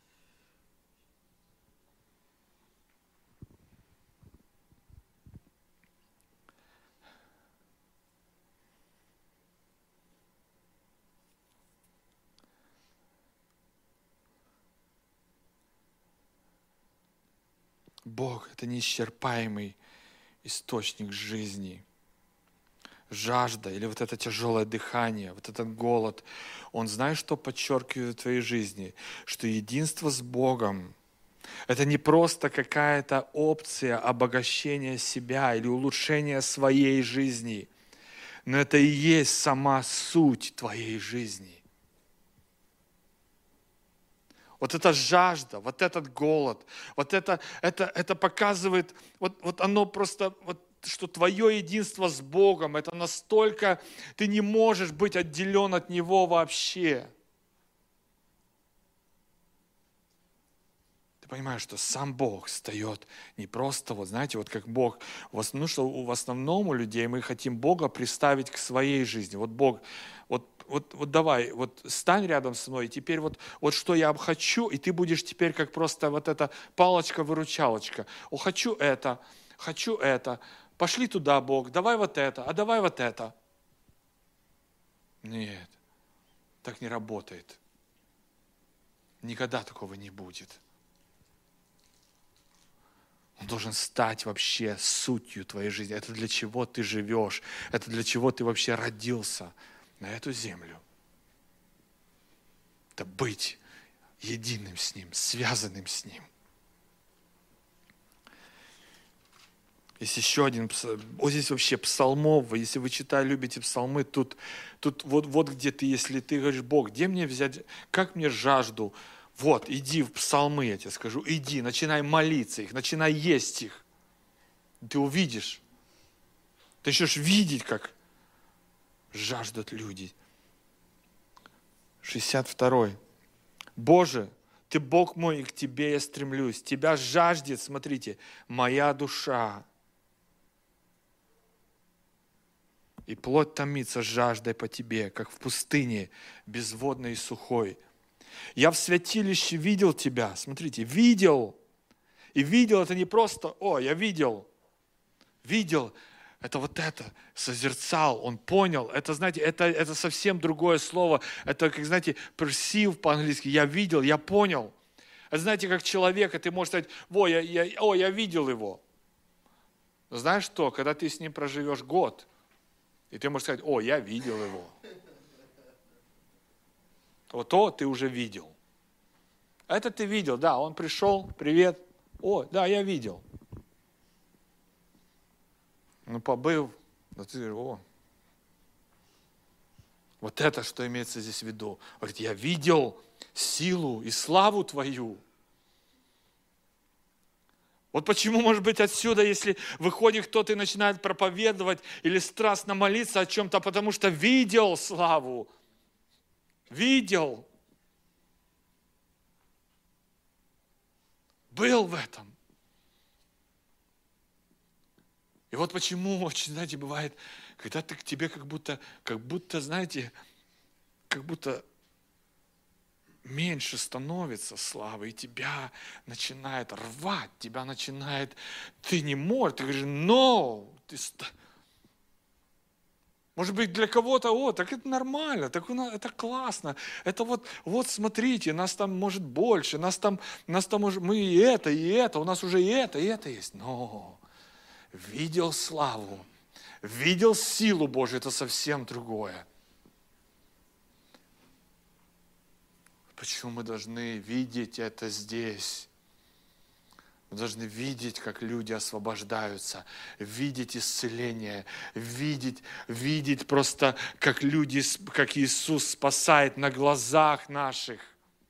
S1: Бог – это неисчерпаемый источник жизни. Жажда или вот это тяжелое дыхание, вот этот голод, он, знаешь, что подчеркивает в твоей жизни? Что единство с Богом – это не просто какая-то опция обогащения себя или улучшения своей жизни, но это и есть сама суть твоей жизни. Вот эта жажда, вот этот голод, вот это, это, это показывает, вот, вот оно просто, вот, что твое единство с Богом, это настолько, ты не можешь быть отделен от Него вообще. Ты понимаешь, что сам Бог встает не просто, вот знаете, вот как Бог, ну что в основном у людей мы хотим Бога приставить к своей жизни. Вот Бог, вот, вот, вот давай, вот стань рядом со мной, и теперь вот, вот что я хочу, и ты будешь теперь как просто вот эта палочка-выручалочка. О, хочу это, хочу это, пошли туда, Бог, давай вот это, а давай вот это. Нет, так не работает. Никогда такого не будет. Он должен стать вообще сутью твоей жизни. Это для чего ты живешь. Это для чего ты вообще родился на эту землю. Это быть единым с Ним, связанным с Ним. Есть еще один, вот здесь вообще псалмов, если вы читаете, любите псалмы, тут, тут вот, вот где ты, если ты говоришь, Бог, где мне взять, как мне жажду, вот, иди в псалмы, я тебе скажу, иди, начинай молиться их, начинай есть их. Ты увидишь, ты начнешь видеть, как жаждут люди. шестьдесят второй. Боже, Ты Бог мой, и к Тебе я стремлюсь. Тебя жаждет, смотрите, моя душа. И плоть томится жаждой по Тебе, как в пустыне, безводной и сухой. Я в святилище видел Тебя, смотрите, видел. И видел это не просто, о, я видел. Видел, это вот это, созерцал, он понял. Это, знаете, это, это совсем другое слово. Это, как, знаете, perceive по-английски. Я видел, я понял. Это, знаете, как человека, ты можешь сказать, о, я, я, о, я видел его. Знаешь что, когда ты с ним проживешь год, и ты можешь сказать, о, я видел его. Вот то ты уже видел. Это ты видел, да, он пришел, привет. О, да, я видел. Ну, побыл, да ты говоришь, о. Вот это, что имеется здесь в виду. Он говорит, я видел силу и славу твою. Вот почему, может быть, отсюда, если выходит кто-то и начинает проповедовать или страстно молиться о чем-то, потому что видел славу. Видел. Был в этом. И вот почему, очень, знаете, бывает, когда ты к тебе как будто, как будто, знаете, как будто меньше становится славы, и тебя начинает рвать, тебя начинает, ты не можешь, ты говоришь, no, ты... Может быть, для кого-то, о, так это нормально, так это классно, это вот, вот смотрите, нас там может больше, нас там, нас там уже, мы и это, и это, у нас уже и это, и это есть, но... Видел славу, видел силу Божию, это совсем другое. Почему мы должны видеть это здесь? Мы должны видеть, как люди освобождаются, видеть исцеление, видеть, видеть просто, как люди, как Иисус спасает на глазах наших.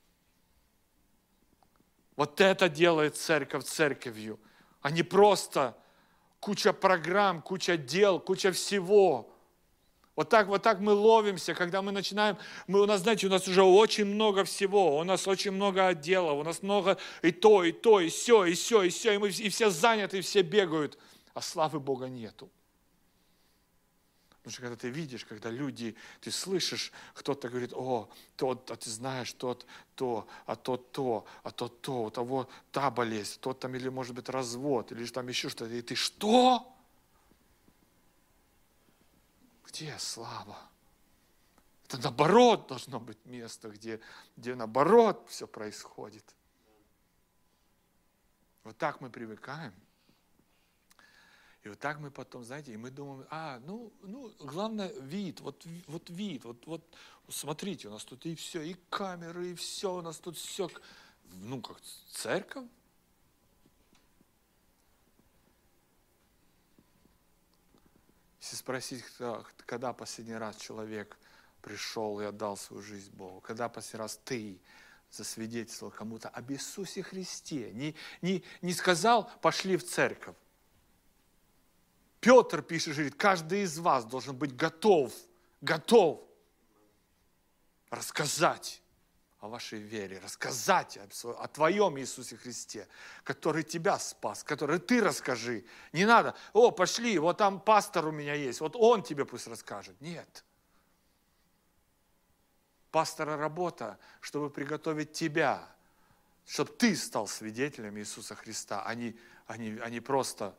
S1: Вот это делает церковь церковью, а не просто... Куча программ, куча дел, куча всего. Вот так, вот так мы ловимся, когда мы начинаем, мы, у нас, знаете, у нас уже очень много всего, у нас очень много отделов, у нас много и то, и то, и все, и все, и все, и мы и все заняты, и все бегают, а славы Бога нету. Потому что когда ты видишь, когда люди, ты слышишь, кто-то говорит, о, тот, а ты знаешь, тот, то, а тот, то, а тот, то, у того та болезнь, тот там, или может быть развод, или там еще что-то, и ты что? Где слава? Это наоборот должно быть место, где, где наоборот все происходит. Вот так мы привыкаем. И вот так мы потом, знаете, и мы думаем, а, ну, ну главное вид, вот, вот вид, вот, вот, смотрите, у нас тут и все, и камеры, и все, у нас тут все, ну, как церковь. Если спросить, когда последний раз человек пришел и отдал свою жизнь Богу, когда последний раз ты засвидетельствовал кому-то об Иисусе Христе, не, не, не сказал, пошли в церковь. Петр пишет, говорит, каждый из вас должен быть готов, готов рассказать о вашей вере, рассказать о Твоем Иисусе Христе, который Тебя спас, который Ты расскажи. Не надо, о, пошли, вот там пастор у меня есть, вот он тебе пусть расскажет. Нет. Пастора работа, чтобы приготовить тебя, чтобы ты стал свидетелем Иисуса Христа, а не, а не, а не просто...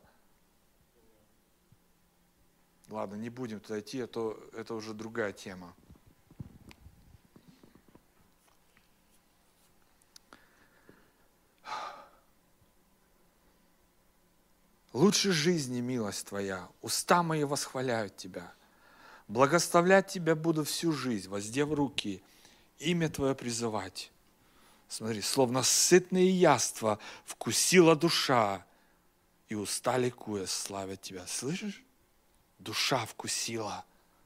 S1: Ладно, не будем туда идти, а то это уже другая тема. Лучше жизни милость Твоя, уста мои восхваляют Тебя. Благословлять Тебя буду всю жизнь, воздев руки, имя Твое призывать. Смотри, словно сытные яства вкусила душа, и уста ликуя славят Тебя. Слышишь? Душа вкусила.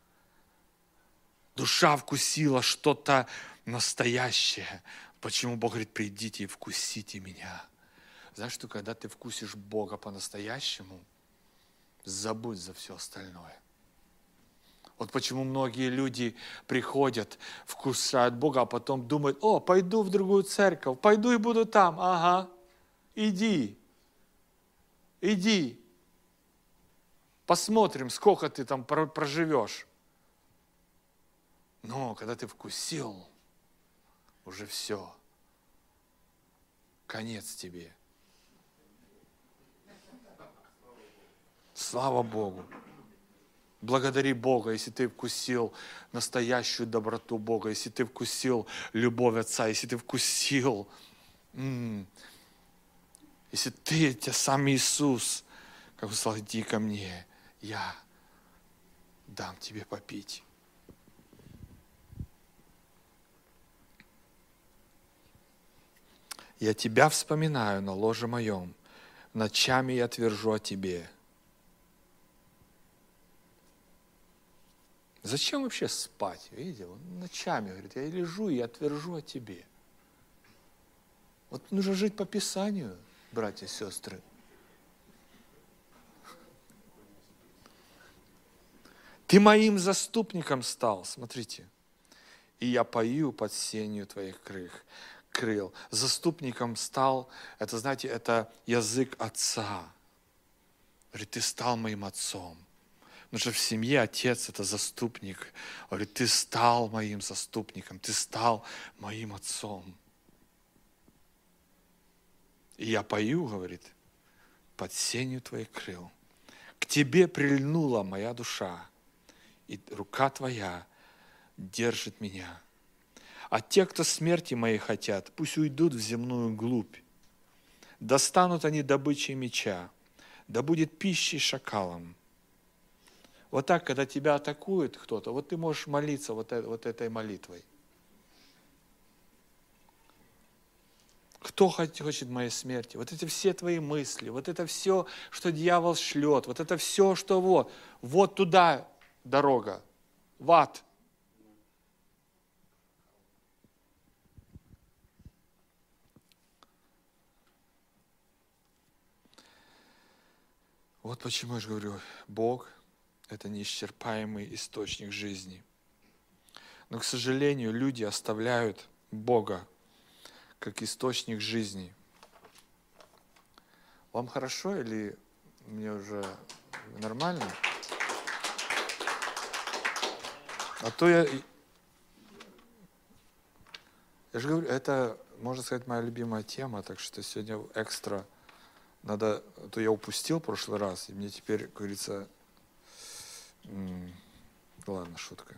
S1: Душа вкусила что-то настоящее. Почему Бог говорит, придите и вкусите меня. Знаешь, что когда ты вкусишь Бога по-настоящему, забудь за все остальное. Вот почему многие люди приходят, вкушают Бога, а потом думают, о, пойду в другую церковь, пойду и буду там. Ага, иди, иди. Посмотрим, сколько ты там проживешь. Но когда ты вкусил, уже все. Конец тебе. Слава Богу. Благодари Бога, если ты вкусил настоящую доброту Бога, если ты вкусил любовь Отца, если ты вкусил, м-м, если ты, тебя сам Иисус, как Он сказал, иди ко мне, я дам тебе попить. Я тебя вспоминаю на ложе моем, ночами я твержу о тебе. Зачем вообще спать? Видите, он ночами говорит, я лежу и я твержу о тебе. Вот нужно жить по Писанию, братья и сестры. Ты моим заступником стал, смотрите. И я пою под сенью твоих крых, крыл. Заступником стал, это, знаете, это язык отца. Говорит, ты стал моим отцом. Потому что в семье отец – это заступник. Говорит, ты стал моим заступником, ты стал моим отцом. И я пою, говорит, под сенью твоих крыл. К тебе прильнула моя душа, и рука твоя держит меня. А те, кто смерти моей хотят, пусть уйдут в земную глубь. Достанут они добычей меча, да будет пищей шакалам. Вот так, когда тебя атакует кто-то, вот ты можешь молиться вот, вот этой молитвой. Кто хочет моей смерти? Вот эти все твои мысли, вот это все, что дьявол шлет, вот это все, что вот, вот туда дорога, в ад. Вот почему я же говорю, Бог – это неисчерпаемый источник жизни. Но, к сожалению, люди оставляют Бога как источник жизни. Вам хорошо или мне уже нормально? А то я... Я же говорю, это, можно сказать, моя любимая тема, так что сегодня экстра надо... А то я упустил в прошлый раз, и мне теперь, как говорится... М- ладно, шутка.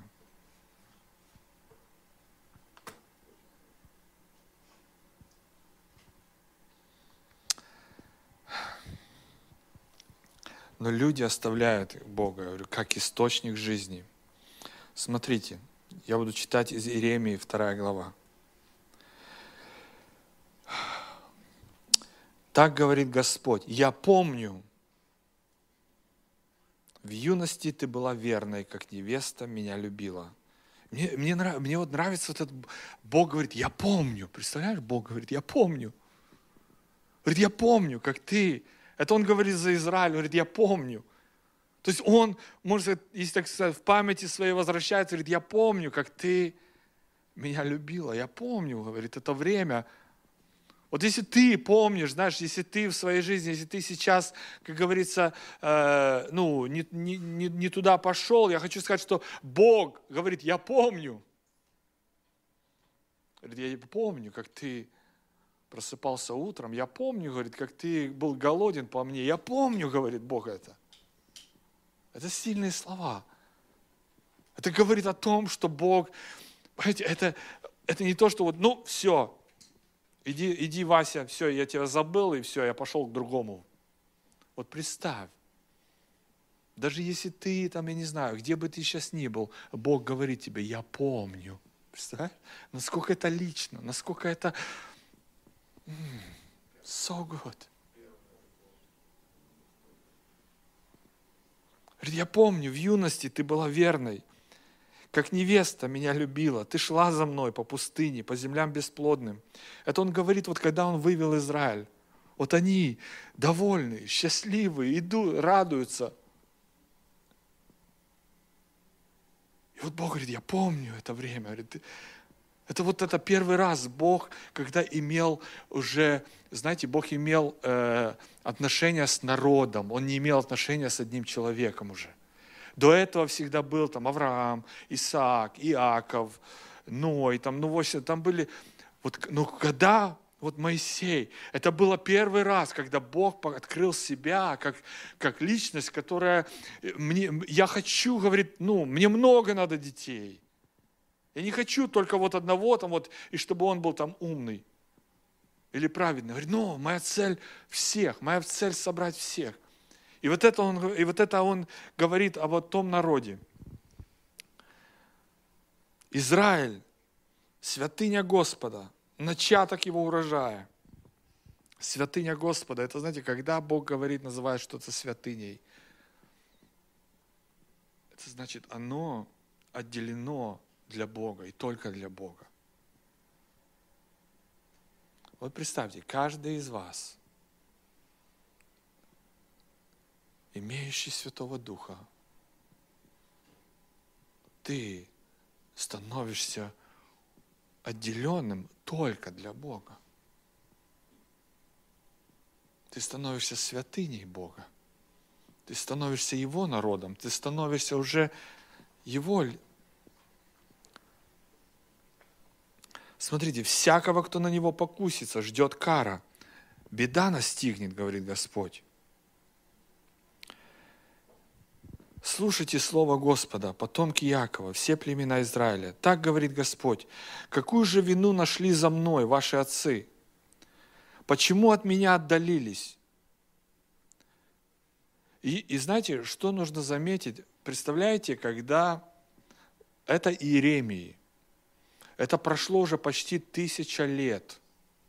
S1: Но люди оставляют Бога, я говорю, как источник жизни. Смотрите, я буду читать из Иеремии, вторая глава. Так говорит Господь, я помню, в юности ты была верной, как невеста меня любила. Мне, мне, нрав, мне вот нравится вот этот, Бог говорит, я помню. Представляешь, Бог говорит, я помню. Говорит, я помню, как ты. Это Он говорит за Израиль, говорит, я помню. То есть Он, может сказать, если так сказать, в памяти своей возвращается, говорит, я помню, как ты меня любила. Я помню, говорит, это время. Вот если ты помнишь, знаешь, если ты в своей жизни, если ты сейчас, как говорится, э, ну, не, не, не, не туда пошел, я хочу сказать, что Бог говорит, я помню. Говорит, я помню, как ты просыпался утром, я помню, говорит, как ты был голоден по мне, я помню, говорит Бог это. Это сильные слова. Это говорит о том, что Бог, понимаете, это, это не то, что вот, ну, все, Иди, иди, Вася, все, я тебя забыл, и все, я пошел к другому. Вот представь, даже если ты там, я не знаю, где бы ты сейчас ни был, Бог говорит тебе, я помню. Представь, насколько это лично, насколько это so good. Говорит, я помню, в юности ты была верной, как невеста меня любила, ты шла за мной по пустыне, по землям бесплодным. Это он говорит, вот когда он вывел Израиль. Вот они довольны, счастливы, идут, радуются. И вот Бог говорит, я помню это время. Говорит, это вот это первый раз Бог, когда имел уже, знаете, Бог имел э, отношения с народом, Он не имел отношения с одним человеком уже. До этого всегда был там Авраам, Исаак, Иаков, Ной, там, ну, в общем, там были, вот, ну, когда, вот Моисей, это было первый раз, когда Бог открыл себя как, как личность, которая, мне, я хочу, говорит, ну, мне много надо детей. Я не хочу только вот одного там вот, и чтобы он был там умный или праведный. Говорит, ну, моя цель всех, моя цель собрать всех. И вот, это он, и вот это он говорит об вот том народе. Израиль, святыня Господа, начаток его урожая. Святыня Господа, это, знаете, когда Бог говорит, называет что-то святыней, это значит, оно отделено для Бога и только для Бога. Вот представьте, каждый из вас, имеющий Святого Духа, ты становишься отделенным только для Бога. Ты становишься святыней Бога. Ты становишься Его народом. Ты становишься уже Его. Смотрите, всякого, кто на Него покусится, ждет кара. Беда настигнет, говорит Господь. Слушайте слово Господа, потомки Иакова, все племена Израиля. Так говорит Господь, какую же вину нашли за мной ваши отцы? Почему от меня отдалились? И, и знаете, что нужно заметить? Представляете, когда это Иеремии, это прошло уже почти тысяча лет.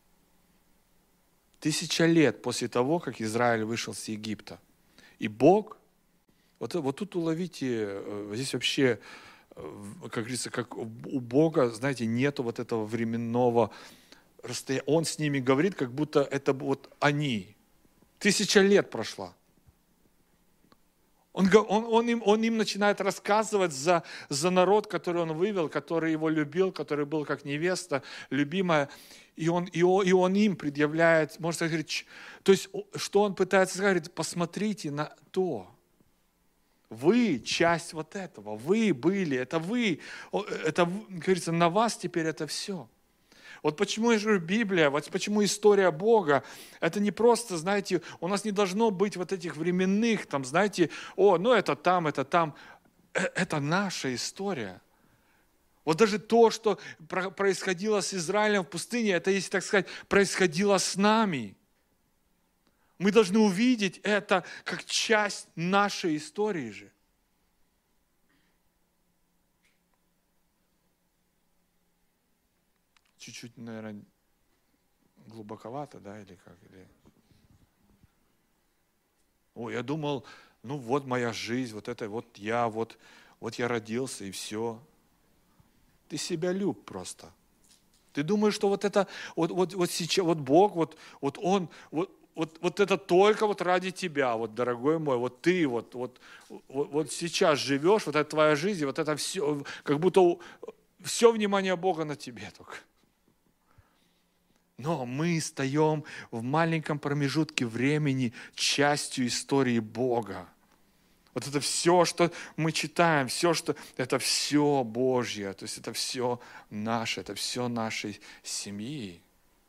S1: Тысяча лет после того, как Израиль вышел с Египта. И Бог, вот, вот тут уловите, здесь вообще, как говорится, как у Бога, знаете, нету вот этого временного расстояния. Он с ними говорит, как будто это вот они. Тысяча лет прошла. Он, он, он, им, он им начинает рассказывать за, за народ, который он вывел, который его любил, который был как невеста, любимая. И он, и он, и он им предъявляет, можно сказать, то есть, что он пытается сказать, говорит, посмотрите на то. Вы часть вот этого, вы были, это вы, это, говорится, на вас теперь это все. Вот почему я говорю Библия, вот почему история Бога, это не просто, знаете, у нас не должно быть вот этих временных, там, знаете, о, ну это там, это там. Это наша история. Вот даже то, что происходило с Израилем в пустыне, это, если так сказать, происходило с нами. Мы должны увидеть это как часть нашей истории же. Чуть-чуть, наверное, глубоковато, да, или как? Или... О, я думал, ну вот моя жизнь, вот это, вот я, вот, вот я родился и все. Ты себя люб просто. Ты думаешь, что вот это, вот, вот, вот сейчас, вот Бог, вот, вот Он, вот, вот, вот это только вот ради тебя, вот, дорогой мой, вот ты вот, вот, вот, вот сейчас живешь, вот это твоя жизнь, вот это все, как будто все внимание Бога на тебе только. Но мы стоим в маленьком промежутке времени частью истории Бога. Вот это все, что мы читаем, все, что это все Божье, то есть это все наше, это все нашей семьи.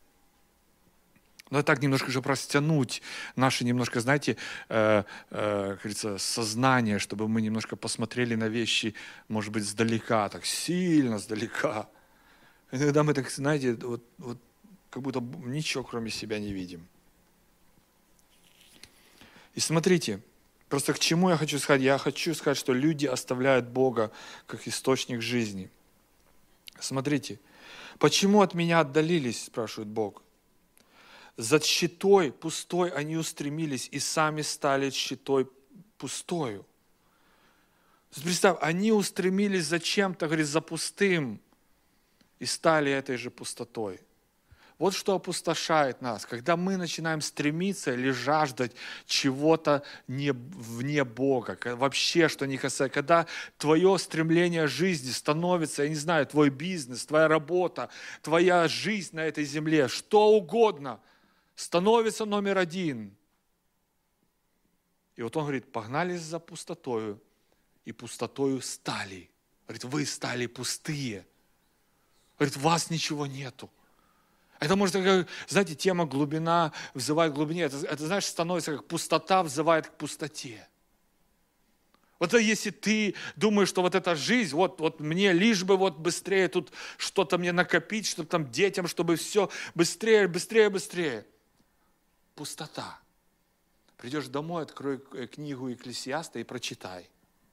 S1: Но так немножко же растянуть наше немножко, знаете, э, э, как говорится, сознание, чтобы мы немножко посмотрели на вещи, может быть, сдалека, так сильно сдалека. Иногда мы так, знаете, вот, вот как будто ничего кроме себя не видим. И смотрите, просто к чему я хочу сказать? Я хочу сказать, что люди оставляют Бога как источник жизни. Смотрите, почему от меня отдалились, спрашивает Бог. За щитой пустой они устремились и сами стали щитой пустою. Представь, они устремились за чем-то, говорит, за пустым и стали этой же пустотой. Вот что опустошает нас, когда мы начинаем стремиться или жаждать чего-то не, вне Бога, вообще, что не касается, когда твое стремление жизни становится, я не знаю, твой бизнес, твоя работа, твоя жизнь на этой земле, что угодно, становится номер один. И вот он говорит, погнались за пустотою, и пустотою стали. Говорит, вы стали пустые. Говорит, у вас ничего нету. Это может, знаете, тема глубина взывает к глубине. Это, это, знаешь, становится как пустота взывает к пустоте. Вот если ты думаешь, что вот эта жизнь, вот, вот мне лишь бы вот быстрее тут что-то мне накопить, чтобы там детям, чтобы все быстрее, быстрее, быстрее. Пустота. Придешь домой, открой книгу Экклесиаста и прочитай.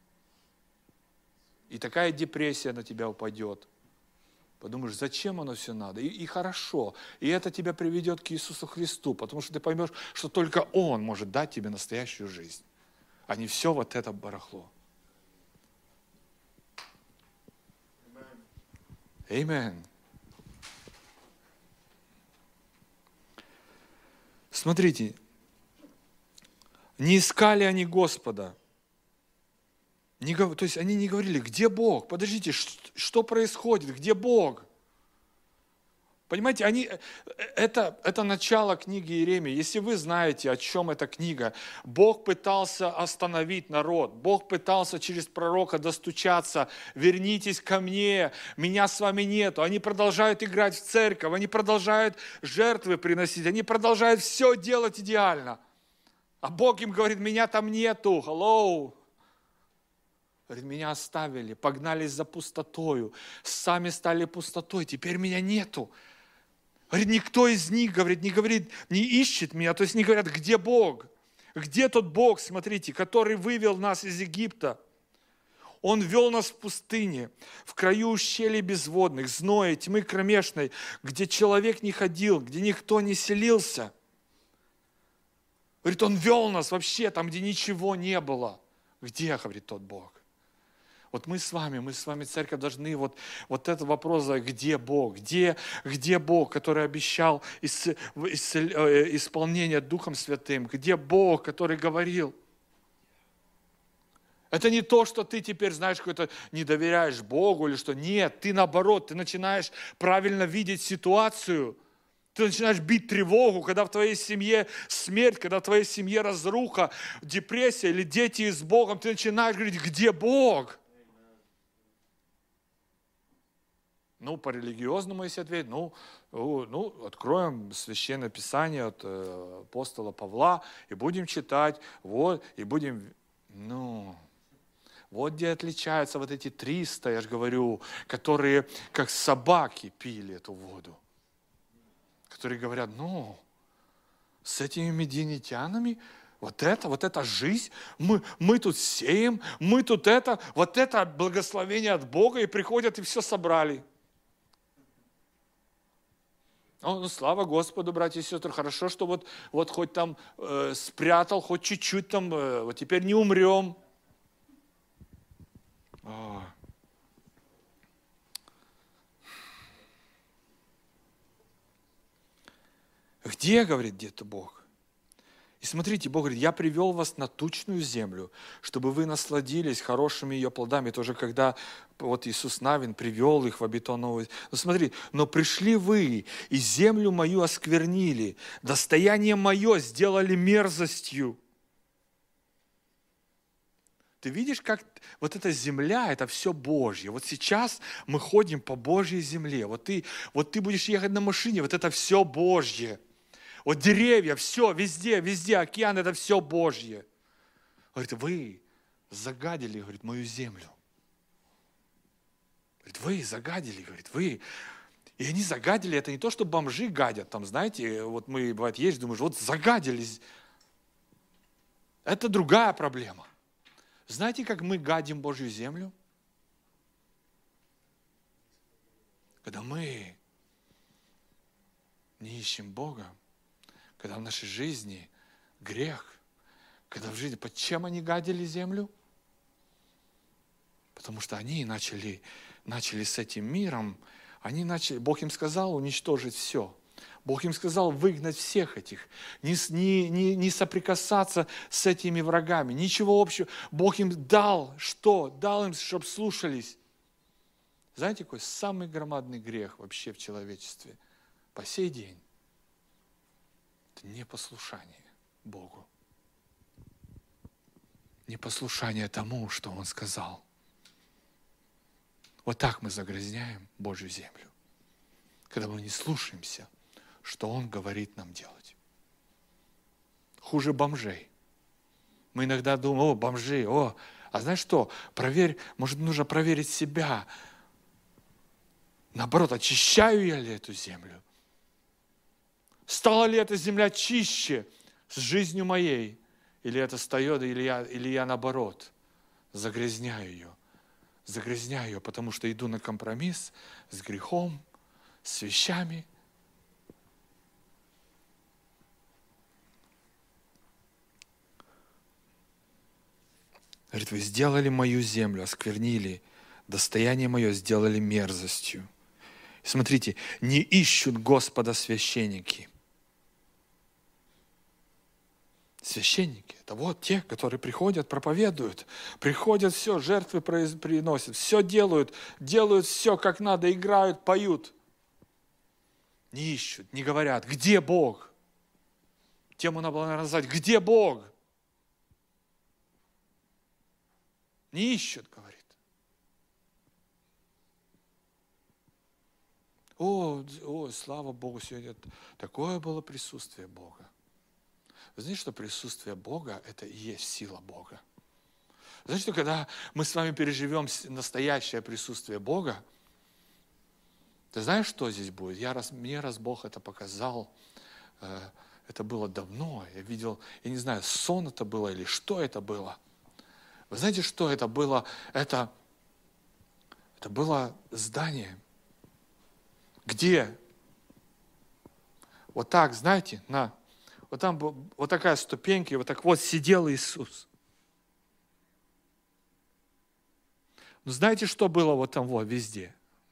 S1: И такая депрессия на тебя упадет. Подумаешь, зачем оно все надо? И, и хорошо. И это тебя приведет к Иисусу Христу, потому что ты поймешь, что только Он может дать тебе настоящую жизнь, а не все вот это барахло. Аминь. Смотрите, не искали они Господа. Не, то есть они не говорили, где Бог? Подождите, что происходит? Где Бог? Понимаете, они, это, это начало книги Иеремии. Если вы знаете, о чем эта книга, Бог пытался остановить народ, Бог пытался через пророка достучаться, вернитесь ко мне, меня с вами нету. Они продолжают играть в церковь, они продолжают жертвы приносить, они продолжают все делать идеально. А Бог им говорит, меня там нету, hello. Говорит, меня оставили, погнались за пустотою, сами стали пустотой, теперь меня нету. Говорит, никто из них, говорит, не говорит, не ищет меня, то есть не говорят, где Бог? Где тот Бог, смотрите, который вывел нас из Египта? Он вел нас в пустыне, в краю ущелий безводных, зноя, тьмы кромешной, где человек не ходил, где никто не селился. Говорит, Он вел нас вообще там, где ничего не было. Где, говорит, тот Бог? Вот мы с вами, мы с вами, церковь, должны вот, вот этот вопрос, где Бог, где, где Бог, который обещал ис, ис, исполнение Духом Святым, где Бог, который говорил. Это не то, что ты теперь, знаешь, какой-то не доверяешь Богу или что. Нет, ты наоборот, ты начинаешь правильно видеть ситуацию, ты начинаешь бить тревогу, когда в твоей семье смерть, когда в твоей семье разруха, депрессия или дети с Богом, ты начинаешь говорить, где Бог? Ну, по-религиозному, если ответить, ну, ну, откроем Священное Писание от э, апостола Павла и будем читать, вот, и будем, ну, вот где отличаются вот эти триста, я же говорю, которые как собаки пили эту воду, которые говорят, ну, с этими медианитянами, вот это, вот эта жизнь, мы, мы тут сеем, мы тут это, вот это благословение от Бога, и приходят и все собрали. Ну, слава Господу, братья и сестры, хорошо, что вот, вот хоть там э, спрятал, хоть чуть-чуть там, э, вот теперь не умрем. О. Где, говорит, где-то Бог? И смотрите, Бог говорит, я привел вас на тучную землю, чтобы вы насладились хорошими ее плодами. Тоже когда вот Иисус Навин привел их в обетованную. Ну смотри, но пришли вы, и землю мою осквернили, достояние мое сделали мерзостью. Ты видишь, как вот эта земля, это все Божье. Вот сейчас мы ходим по Божьей земле. Вот ты, вот ты будешь ехать на машине, вот это все Божье. Вот деревья, все, везде, везде, океан, это все Божье. Говорит, вы загадили, говорит, мою землю. Говорит, вы загадили, говорит, вы. И они загадили, это не то, что бомжи гадят, там, знаете, вот мы, бывает, есть, думаешь, вот загадились. Это другая проблема. Знаете, как мы гадим Божью землю? Когда мы не ищем Бога, когда в нашей жизни грех, когда в жизни, под чем они гадили землю? Потому что они начали, начали с этим миром, они начали, Бог им сказал уничтожить все. Бог им сказал выгнать всех этих, не, не, не, не соприкасаться с этими врагами, ничего общего. Бог им дал что? Дал им, чтобы слушались. Знаете, какой самый громадный грех вообще в человечестве по сей день? Это непослушание Богу. Непослушание тому, что Он сказал. Вот так мы загрязняем Божью землю, когда мы не слушаемся, что Он говорит нам делать. Хуже бомжей. Мы иногда думаем, о, бомжи, о, а знаешь что, проверь, может, нужно проверить себя. Наоборот, очищаю я ли эту землю? Стала ли эта земля чище с жизнью моей? Или это встает, или я, или я наоборот загрязняю ее. Загрязняю ее, потому что иду на компромисс с грехом, с вещами. Говорит, вы сделали мою землю, осквернили, достояние мое сделали мерзостью. И смотрите, не ищут Господа священники. Священники – это вот те, которые приходят, проповедуют, приходят, все, жертвы приносят, все делают, делают все как надо, играют, поют. Не ищут, не говорят, где Бог? Тему надо было назвать, где Бог? Не ищут, говорит. О, о, слава Богу, сегодня такое было присутствие Бога. Вы знаете, что присутствие Бога – это и есть сила Бога. Вы знаете, что когда мы с вами переживем настоящее присутствие Бога, ты знаешь, что здесь будет? Я раз, мне раз Бог это показал, э, это было давно, я видел, я не знаю, сон это было или что это было. Вы знаете, что это было? Это, это было здание, где вот так, знаете, на, вот там вот такая ступенька, и вот так вот сидел Иисус. Но знаете, что было вот там вот везде?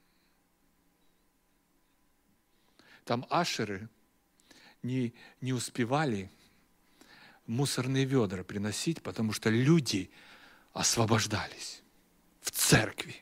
S1: Там ашеры не, не успевали мусорные ведра приносить, потому что люди освобождались в церкви.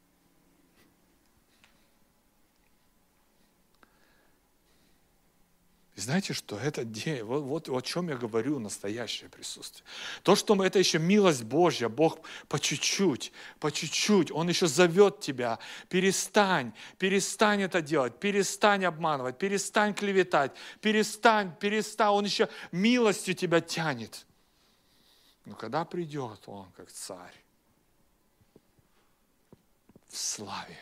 S1: И знаете что? Это день, вот, вот о чем я говорю, настоящее присутствие. То, что мы, это еще милость Божья, Бог по чуть-чуть, по чуть-чуть, Он еще зовет тебя. Перестань, перестань это делать, перестань обманывать, перестань клеветать, перестань, перестань. Он еще милостью тебя тянет. Но когда придет Он, как царь, в славе,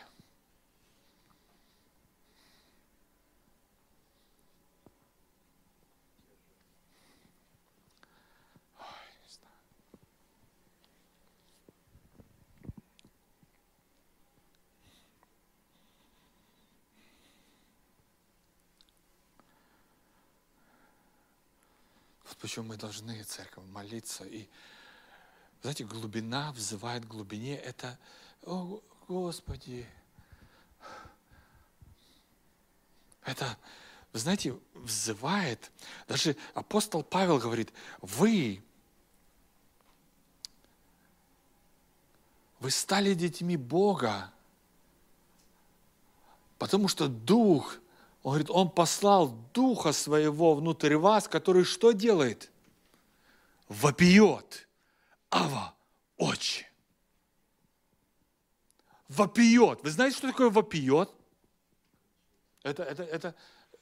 S1: почему мы должны, церковь, молиться. И, знаете, глубина взывает к глубине. Это, о, Господи, это вы знаете, взывает, даже апостол Павел говорит, вы, вы стали детьми Бога, потому что Дух, он говорит, Он послал Духа Своего внутрь вас, который что делает? Вопиет. Ава, Отче. Вопиет. Вы знаете, что такое вопиет? Это, это, это,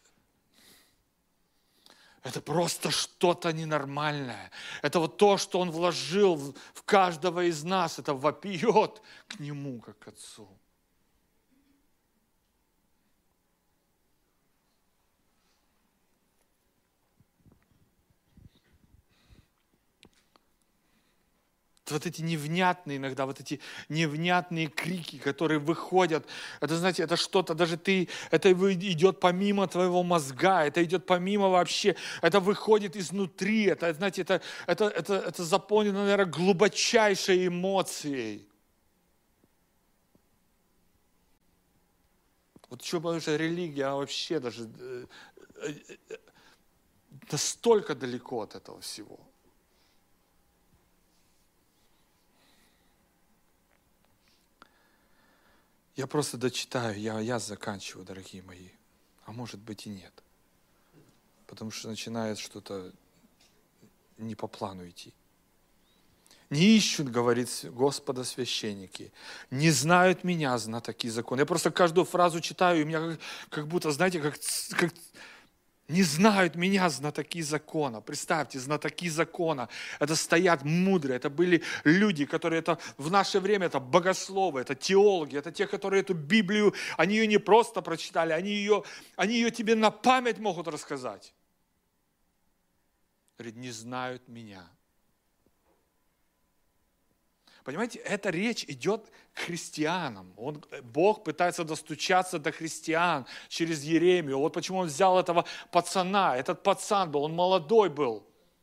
S1: это просто что-то ненормальное. Это вот то, что Он вложил в, в каждого из нас. Это вопиет к Нему, как к Отцу. Вот эти невнятные иногда, вот эти невнятные крики, которые выходят, это, знаете, это что-то, даже ты, это идет помимо твоего мозга, это идет помимо вообще, это выходит изнутри, это, знаете, это, это, это, это заполнено, наверное, глубочайшей эмоцией. Вот что, потому что религия, она вообще даже настолько далеко от этого всего. Я просто дочитаю, я, я заканчиваю, дорогие мои. А может быть и нет. Потому что начинает что-то не по плану идти. Не ищут, говорит Господа священники, не знают меня, знатоки закона. Я просто каждую фразу читаю, и у меня как, как будто, знаете, как, как не знают меня, знатоки закона. Представьте, знатоки закона. Это стоят мудрые, это были люди, которые это в наше время, это богословы, это теологи, это те, которые эту Библию, они ее не просто прочитали, они ее, они ее тебе на память могут рассказать. Говорит, не знают меня. Понимаете, эта речь идет к христианам. Он, Бог пытается достучаться до христиан через Иеремию. Вот почему Он взял этого пацана. Этот пацан был, он молодой был.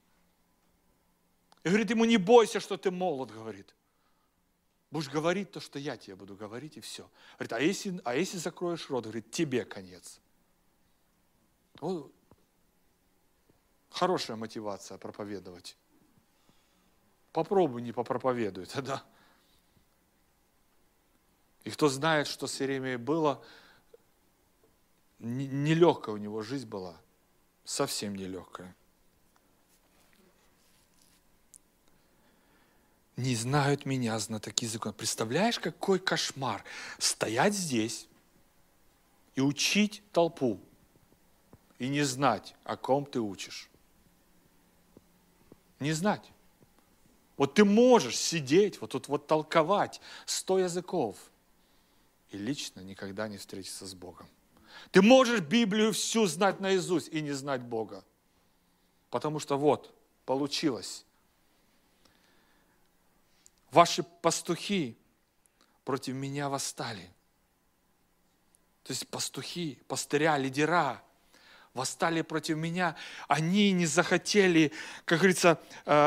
S1: И говорит ему, не бойся, что ты молод, говорит. Будешь говорить то, что я тебе буду говорить, и все. Говорит, а если, а если закроешь рот, говорит, тебе конец. Вот. Хорошая мотивация проповедовать. Попробуй, не попроповедуй тогда. И кто знает, что с Иеремией было, нелегкая у него жизнь была, совсем нелегкая. Не знают меня, знатоки закона. Представляешь, какой кошмар? Стоять здесь и учить толпу, и не знать, о ком ты учишь. Не знать. Вот ты можешь сидеть, вот тут вот толковать сто языков и лично никогда не встретиться с Богом. Ты можешь Библию всю знать наизусть и не знать Бога. Потому что вот, получилось. Ваши пастухи против меня восстали. То есть пастухи, пастыря, лидера восстали против меня. Они не захотели, как говорится,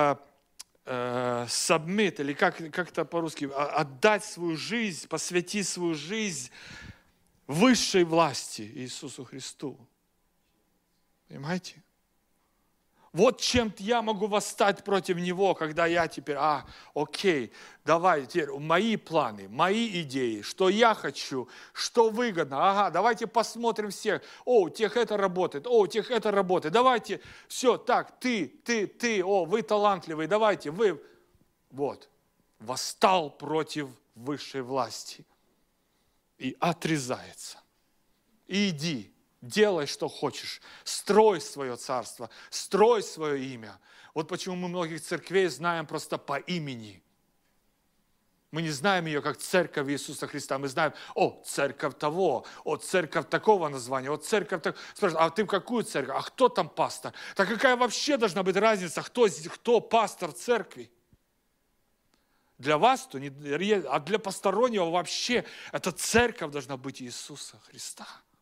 S1: submit, или как, как это по-русски, отдать свою жизнь, посвятить свою жизнь высшей власти Иисусу Христу. Понимаете? Вот чем я могу восстать против Него, когда я теперь, а, окей, давай, теперь мои планы, мои идеи, что я хочу, что выгодно, ага, давайте посмотрим всех, о, у тех это работает, о, у тех это работает, давайте, все, так, ты, ты, ты, о, вы талантливые, давайте, вы, вот, восстал против высшей власти и отрезается. Иди. Делай, что хочешь. Строй свое царство. Строй свое имя. Вот почему мы многих церквей знаем просто по имени. Мы не знаем ее как церковь Иисуса Христа. Мы знаем, о, церковь того, о, церковь такого названия, о, церковь такого. Спрашивают, а ты в какую церковь? А кто там пастор? Так какая вообще должна быть разница, кто, кто пастор церкви? Для вас, то не, а для постороннего вообще эта церковь должна быть Иисуса Христа.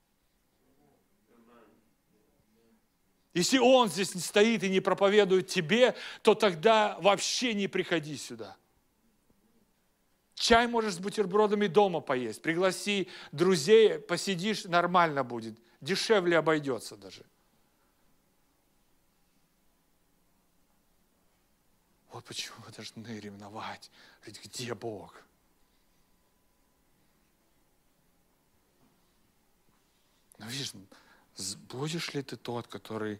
S1: Если Он здесь не стоит и не проповедует тебе, то тогда вообще не приходи сюда. Чай можешь с бутербродами дома поесть. Пригласи друзей, посидишь, нормально будет. дешевле обойдется даже. Вот почему вы должны ревновать. Говорить, где Бог? Но видишь, будешь ли ты тот, который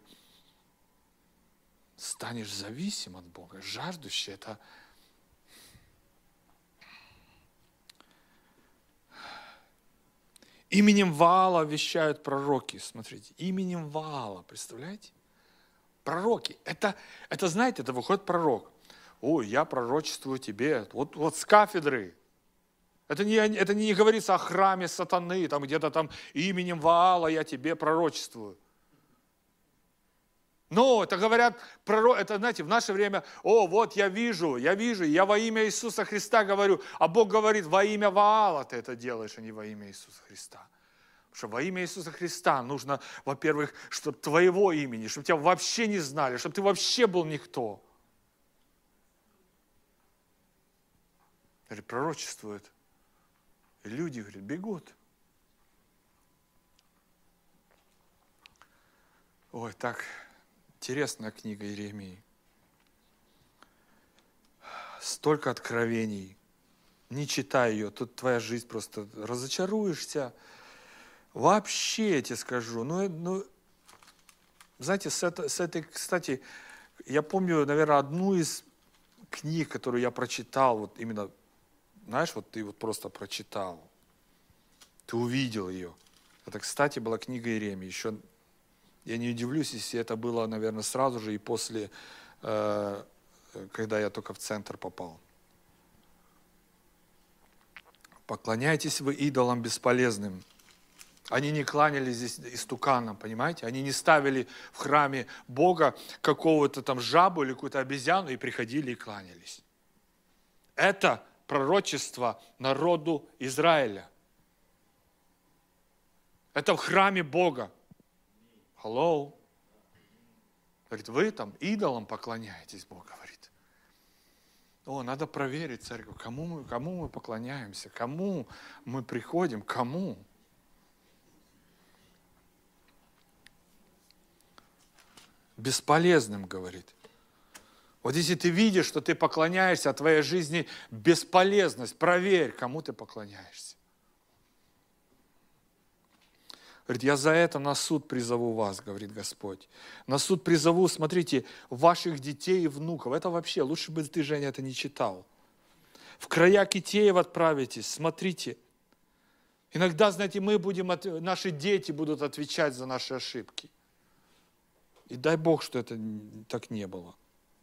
S1: станешь зависим от Бога, жаждущий, это именем Ваала вещают пророки. Смотрите, именем Ваала, представляете? Пророки. Это, это знаете, это выходит пророк. Ой, я пророчествую тебе. Вот, вот с кафедры. Это не, это не говорится о храме сатаны, там где-то там именем Ваала я тебе пророчествую. Но это говорят, это, знаете, в наше время, о, вот я вижу, я вижу, я во имя Иисуса Христа говорю, а Бог говорит, во имя Ваала ты это делаешь, а не во имя Иисуса Христа. Потому что во имя Иисуса Христа нужно, во-первых, чтобы твоего имени, чтобы тебя вообще не знали, чтобы ты вообще был никто. Или пророчествует. И люди, говорят, бегут. Ой, так... Интересная книга Иеремии. Столько откровений. Не читай ее, тут твоя жизнь просто разочаруешься. Вообще, я тебе скажу, ну, ну знаете, с, это, с этой, кстати, я помню, наверное, одну из книг, которую я прочитал, вот именно, знаешь, вот ты вот просто прочитал, ты увидел ее. Это, кстати, была книга Иеремии, еще... Я не удивлюсь, если это было, наверное, сразу же и после, э, когда я только в центр попал. Поклоняйтесь вы идолам бесполезным. Они не кланялись здесь истуканам, понимаете? Они не ставили в храме Бога какого-то там жабу или какую-то обезьяну и приходили и кланялись. Это пророчество народу Израиля. Это в храме Бога. Hello. Говорит, вы там идолам поклоняетесь, Бог говорит. О, надо проверить, церковь, кому мы, кому мы поклоняемся, кому мы приходим, кому. Бесполезным, говорит. Вот если ты видишь, что ты поклоняешься, а в твоей жизни бесполезность, проверь, кому ты поклоняешься. Говорит, я за это на суд призову вас, говорит Господь. На суд призову, смотрите, ваших детей и внуков. Это вообще, лучше бы ты, Женя, это не читал. В края Китеев отправитесь, смотрите. Иногда, знаете, мы будем, наши дети будут отвечать за наши ошибки. И дай Бог, что это так не было.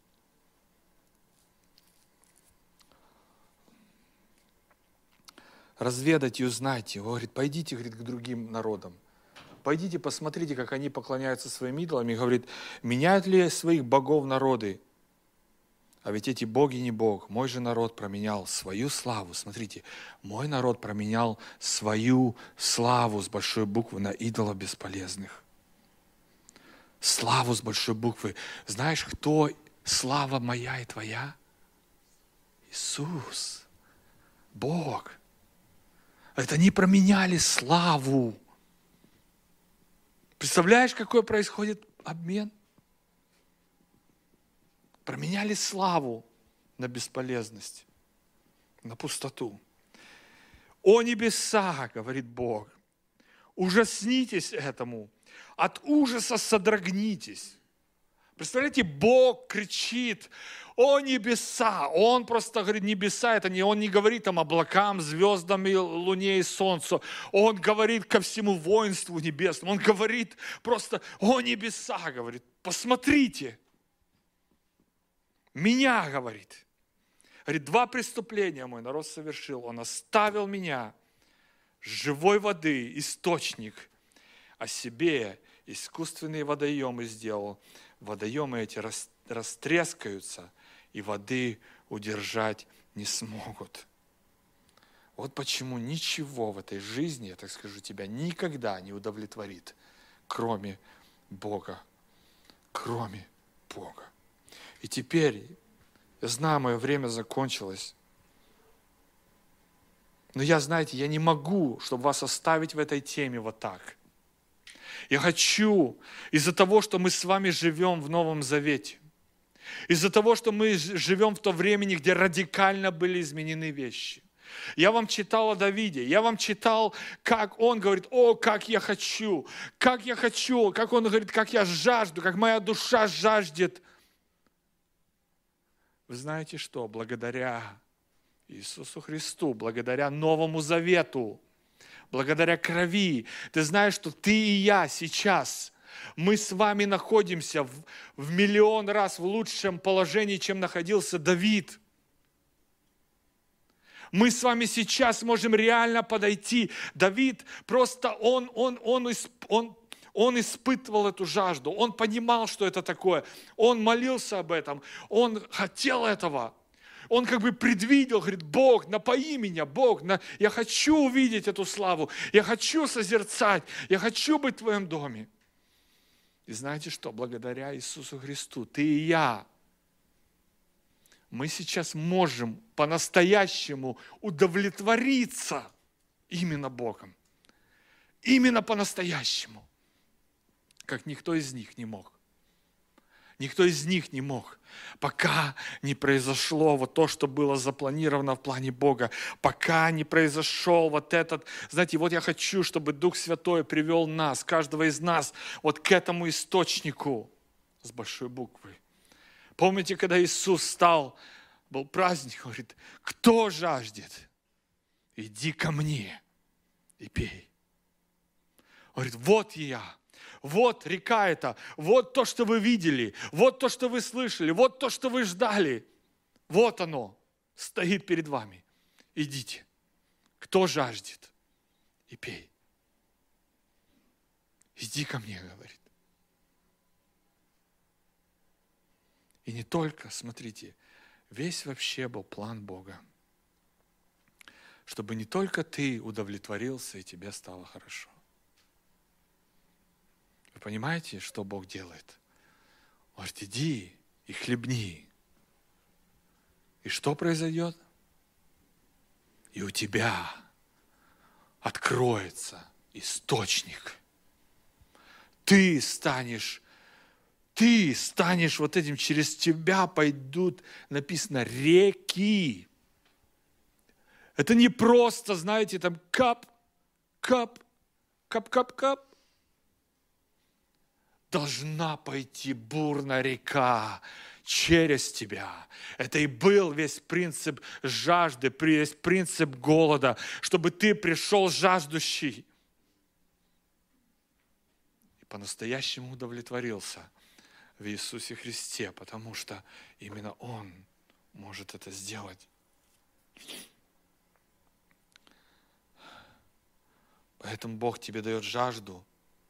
S1: Разведайте и узнайте. Он говорит, пойдите, говорит, к другим народам. Пойдите, посмотрите, как они поклоняются своим идолам. И говорит, меняют ли своих богов народы? А ведь эти боги не Бог. Мой же народ променял свою славу. Смотрите, мой народ променял свою славу с большой буквы на идолов бесполезных. Славу с большой буквы. Знаешь, кто слава моя и твоя? Иисус. Бог. Это они променяли славу. Представляешь, какой происходит обмен? Променяли славу на бесполезность, на пустоту. О небеса, говорит Бог, ужаснитесь этому, от ужаса содрогнитесь. Представляете, Бог кричит, о небеса, Он просто говорит, небеса, это не, Он не говорит там облакам, звездам, и луне и солнцу, Он говорит ко всему воинству небесному, Он говорит просто, о небеса, говорит, посмотрите, меня, говорит, говорит, два преступления мой народ совершил, он оставил меня, живой воды, источник, а себе искусственные водоемы сделал, водоемы эти растрескаются, и воды удержать не смогут. Вот почему ничего в этой жизни, я так скажу, тебя никогда не удовлетворит, кроме Бога. Кроме Бога. И теперь, я знаю, мое время закончилось, но я, знаете, я не могу, чтобы вас оставить в этой теме вот так. Я хочу из-за того, что мы с вами живем в Новом Завете, из-за того, что мы живем в то времени, где радикально были изменены вещи. Я вам читал о Давиде, я вам читал, как он говорит: о, как я хочу, как я хочу, как он говорит, как я жажду, как моя душа жаждет. Вы знаете что? Благодаря Иисусу Христу, благодаря Новому Завету, благодаря крови, ты знаешь, что ты и я сейчас, мы с вами находимся в, в миллион раз в лучшем положении, чем находился Давид. Мы с вами сейчас можем реально подойти. Давид просто, он, он, он, он, он испытывал эту жажду, он понимал, что это такое, он молился об этом, он хотел этого. Он как бы предвидел, говорит: Бог, напои меня, Бог, на... я хочу увидеть эту славу, я хочу созерцать, я хочу быть в Твоем доме. И знаете что? Благодаря Иисусу Христу, ты и я, мы сейчас можем по-настоящему удовлетвориться именно Богом. Именно по-настоящему. Как никто из них не мог. Никто из них не мог, пока не произошло вот то, что было запланировано в плане Бога, пока не произошел вот этот, знаете, вот я хочу, чтобы Дух Святой привел нас, каждого из нас, вот к этому источнику с большой буквы. Помните, когда Иисус встал, был праздник, говорит: кто жаждет, иди ко мне и пей. Говорит: вот я. Вот река эта, вот то, что вы видели, вот то, что вы слышали, вот то, что вы ждали. Вот оно стоит перед вами. Идите. Кто жаждет, и пей. Иди ко мне, говорит. И не только, смотрите, весь вообще был план Бога, чтобы не только ты удовлетворился, и тебе стало хорошо. Вы понимаете, что Бог делает? Он говорит: иди и хлебни. И что произойдет? И у тебя откроется источник. Ты станешь, ты станешь вот этим, через тебя пойдут, написано, реки. Это не просто, знаете, там кап, кап, кап, кап, кап. Должна пойти бурная река через тебя. Это и был весь принцип жажды, весь принцип голода, чтобы ты пришел жаждущий и по-настоящему удовлетворился в Иисусе Христе, потому что именно Он может это сделать. Поэтому Бог тебе дает жажду,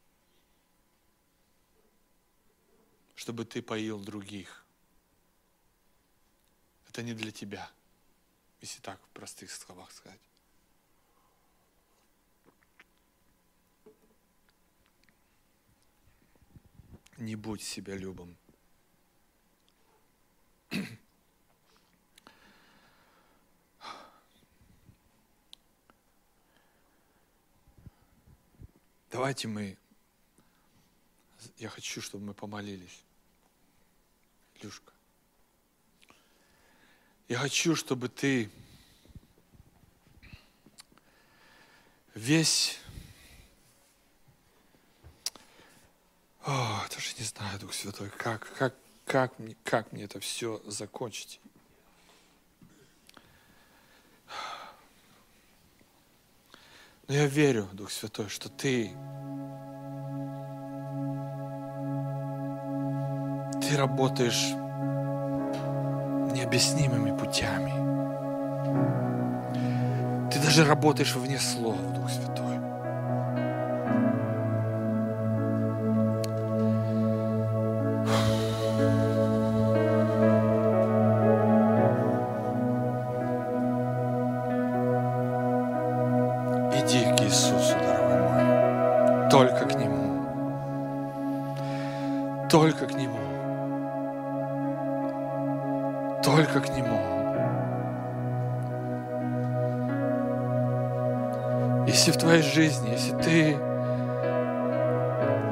S1: чтобы ты поил других. Это не для тебя, если так в простых словах сказать. Не будь себялюбом. Давайте мы, я хочу, чтобы мы помолились. Илюшка, я хочу, чтобы ты весь, о, даже не знаю, Дух Святой, как, как, как, мне, как мне это все закончить. Но я верю, Дух Святой, что ты, ты работаешь необъяснимыми путями. Ты даже работаешь вне слов, Дух Святой. Иди к Иисусу, дорогой мой. Только к Нему. Только к Нему. Только к Нему. Если в твоей жизни, если ты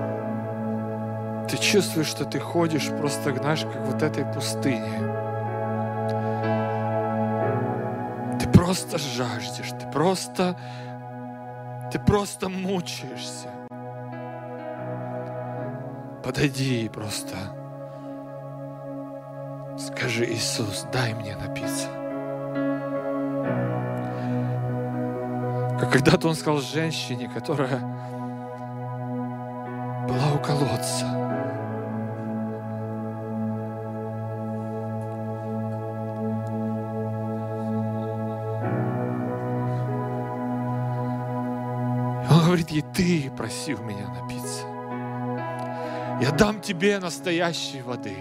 S1: чувствуешь, что ты ходишь просто, знаешь, как вот этой пустыне. Ты просто жаждешь, ты просто, ты просто мучаешься. Подойди и просто скажи: Иисус, дай мне напиться. Как когда-то Он сказал женщине, которая была у колодца: Он говорит ей: ты проси у меня напиться. Я дам тебе настоящей воды.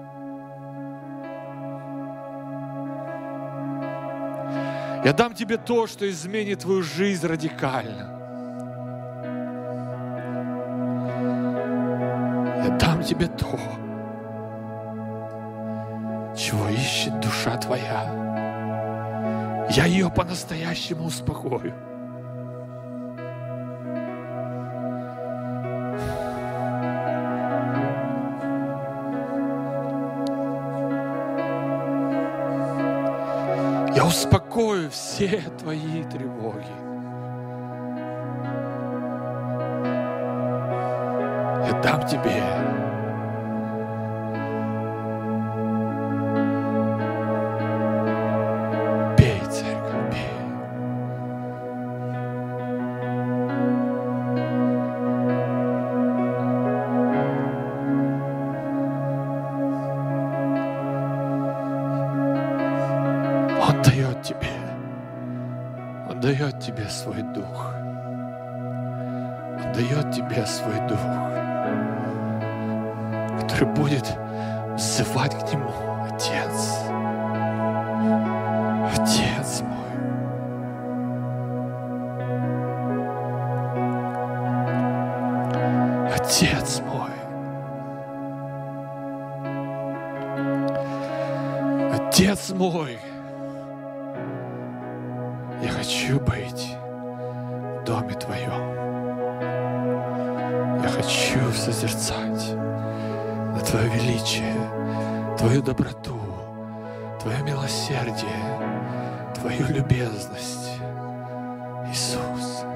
S1: Я дам тебе то, что изменит твою жизнь радикально. Я дам тебе то, чего ищет душа твоя. Я ее по-настоящему успокою. Я успокою все твои тревоги. Я дам тебе пей, церковь, пей. Он дает тебе, Он дает тебе свой дух. Он дает тебе свой дух, который будет взывать к Нему: Отец, Отец мой. Отец мой. Отец мой. Я хочу быть в доме Твоем. Я хочу созерцать на Твое величие, Твою доброту, Твое милосердие, Твою любезность. Иисус.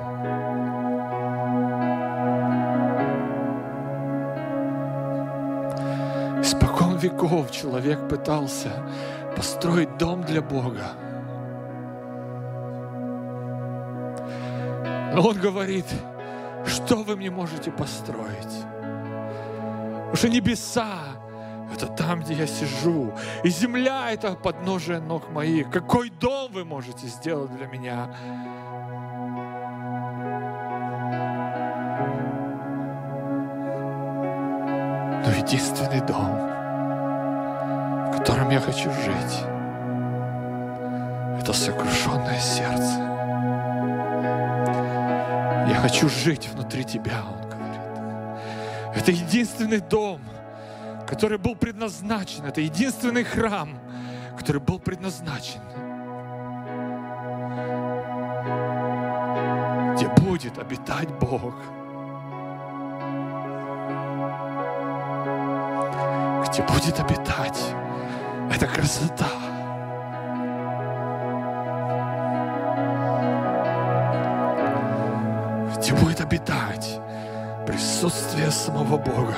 S1: Испокон веков человек пытался построить дом для Бога. Но Он говорит: что вы мне можете построить? Потому что небеса — это там, где я сижу, и земля — это подножие ног моих. Какой дом вы можете сделать для меня? Но единственный дом, в котором я хочу жить, это сокрушенное сердце. Я хочу жить внутри Тебя, Он говорит. Это единственный дом, который был предназначен. Это единственный храм, который был предназначен, где будет обитать Бог. Где будет обитать эта красота. Где будет обитать присутствие самого Бога.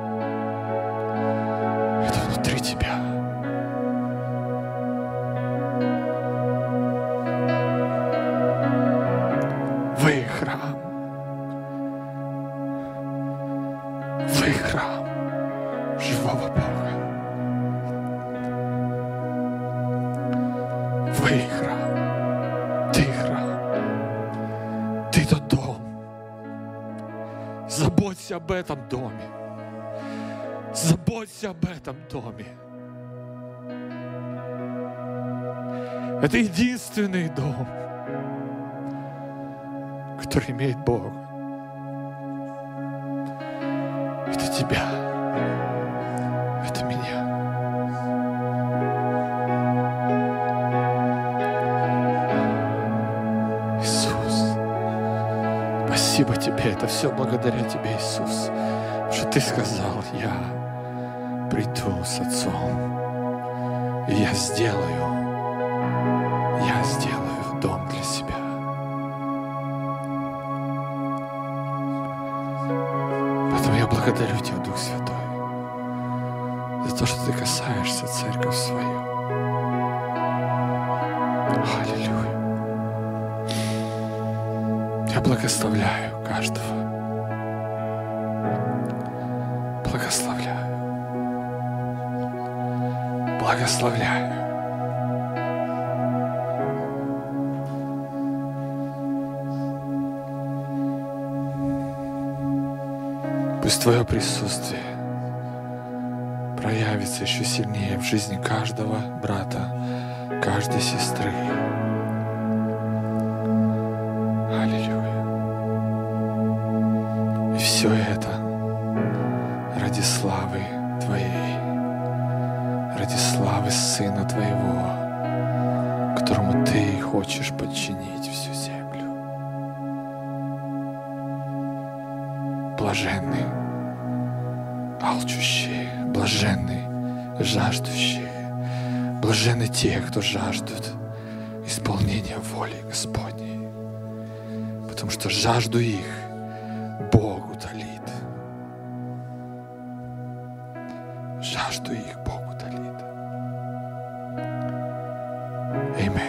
S1: Это внутри тебя. Вы храм. Вы храм живого Бога. Вы храм. Ты храм. Ты тот дом. Заботься об этом доме. Заботься об этом доме. Это единственный дом, который имеет Бог. Это тебя. Это меня. Иисус, спасибо Тебе. Это все благодаря Тебе, Иисус. что Ты сказал, я приду с Отцом, и я сделаю, я сделаю дом для себя. Поэтому я благодарю Тебя, Дух Святой, за то, что Ты касаешься церковь свою. Аллилуйя. Я благословляю каждого. Благословляю. Благословляю. Пусть Твое присутствие проявится еще сильнее в жизни каждого брата, каждой сестры. Аллилуйя. И все это ради славы Твоей, ради славы Сына Твоего, которому Ты хочешь подчинить всю землю. Блаженны алчущие, блаженны жаждущие, блаженны те, кто жаждут исполнения воли Господней, потому что жажду их Бог утолит. Жажду их Бог утолит. Аминь.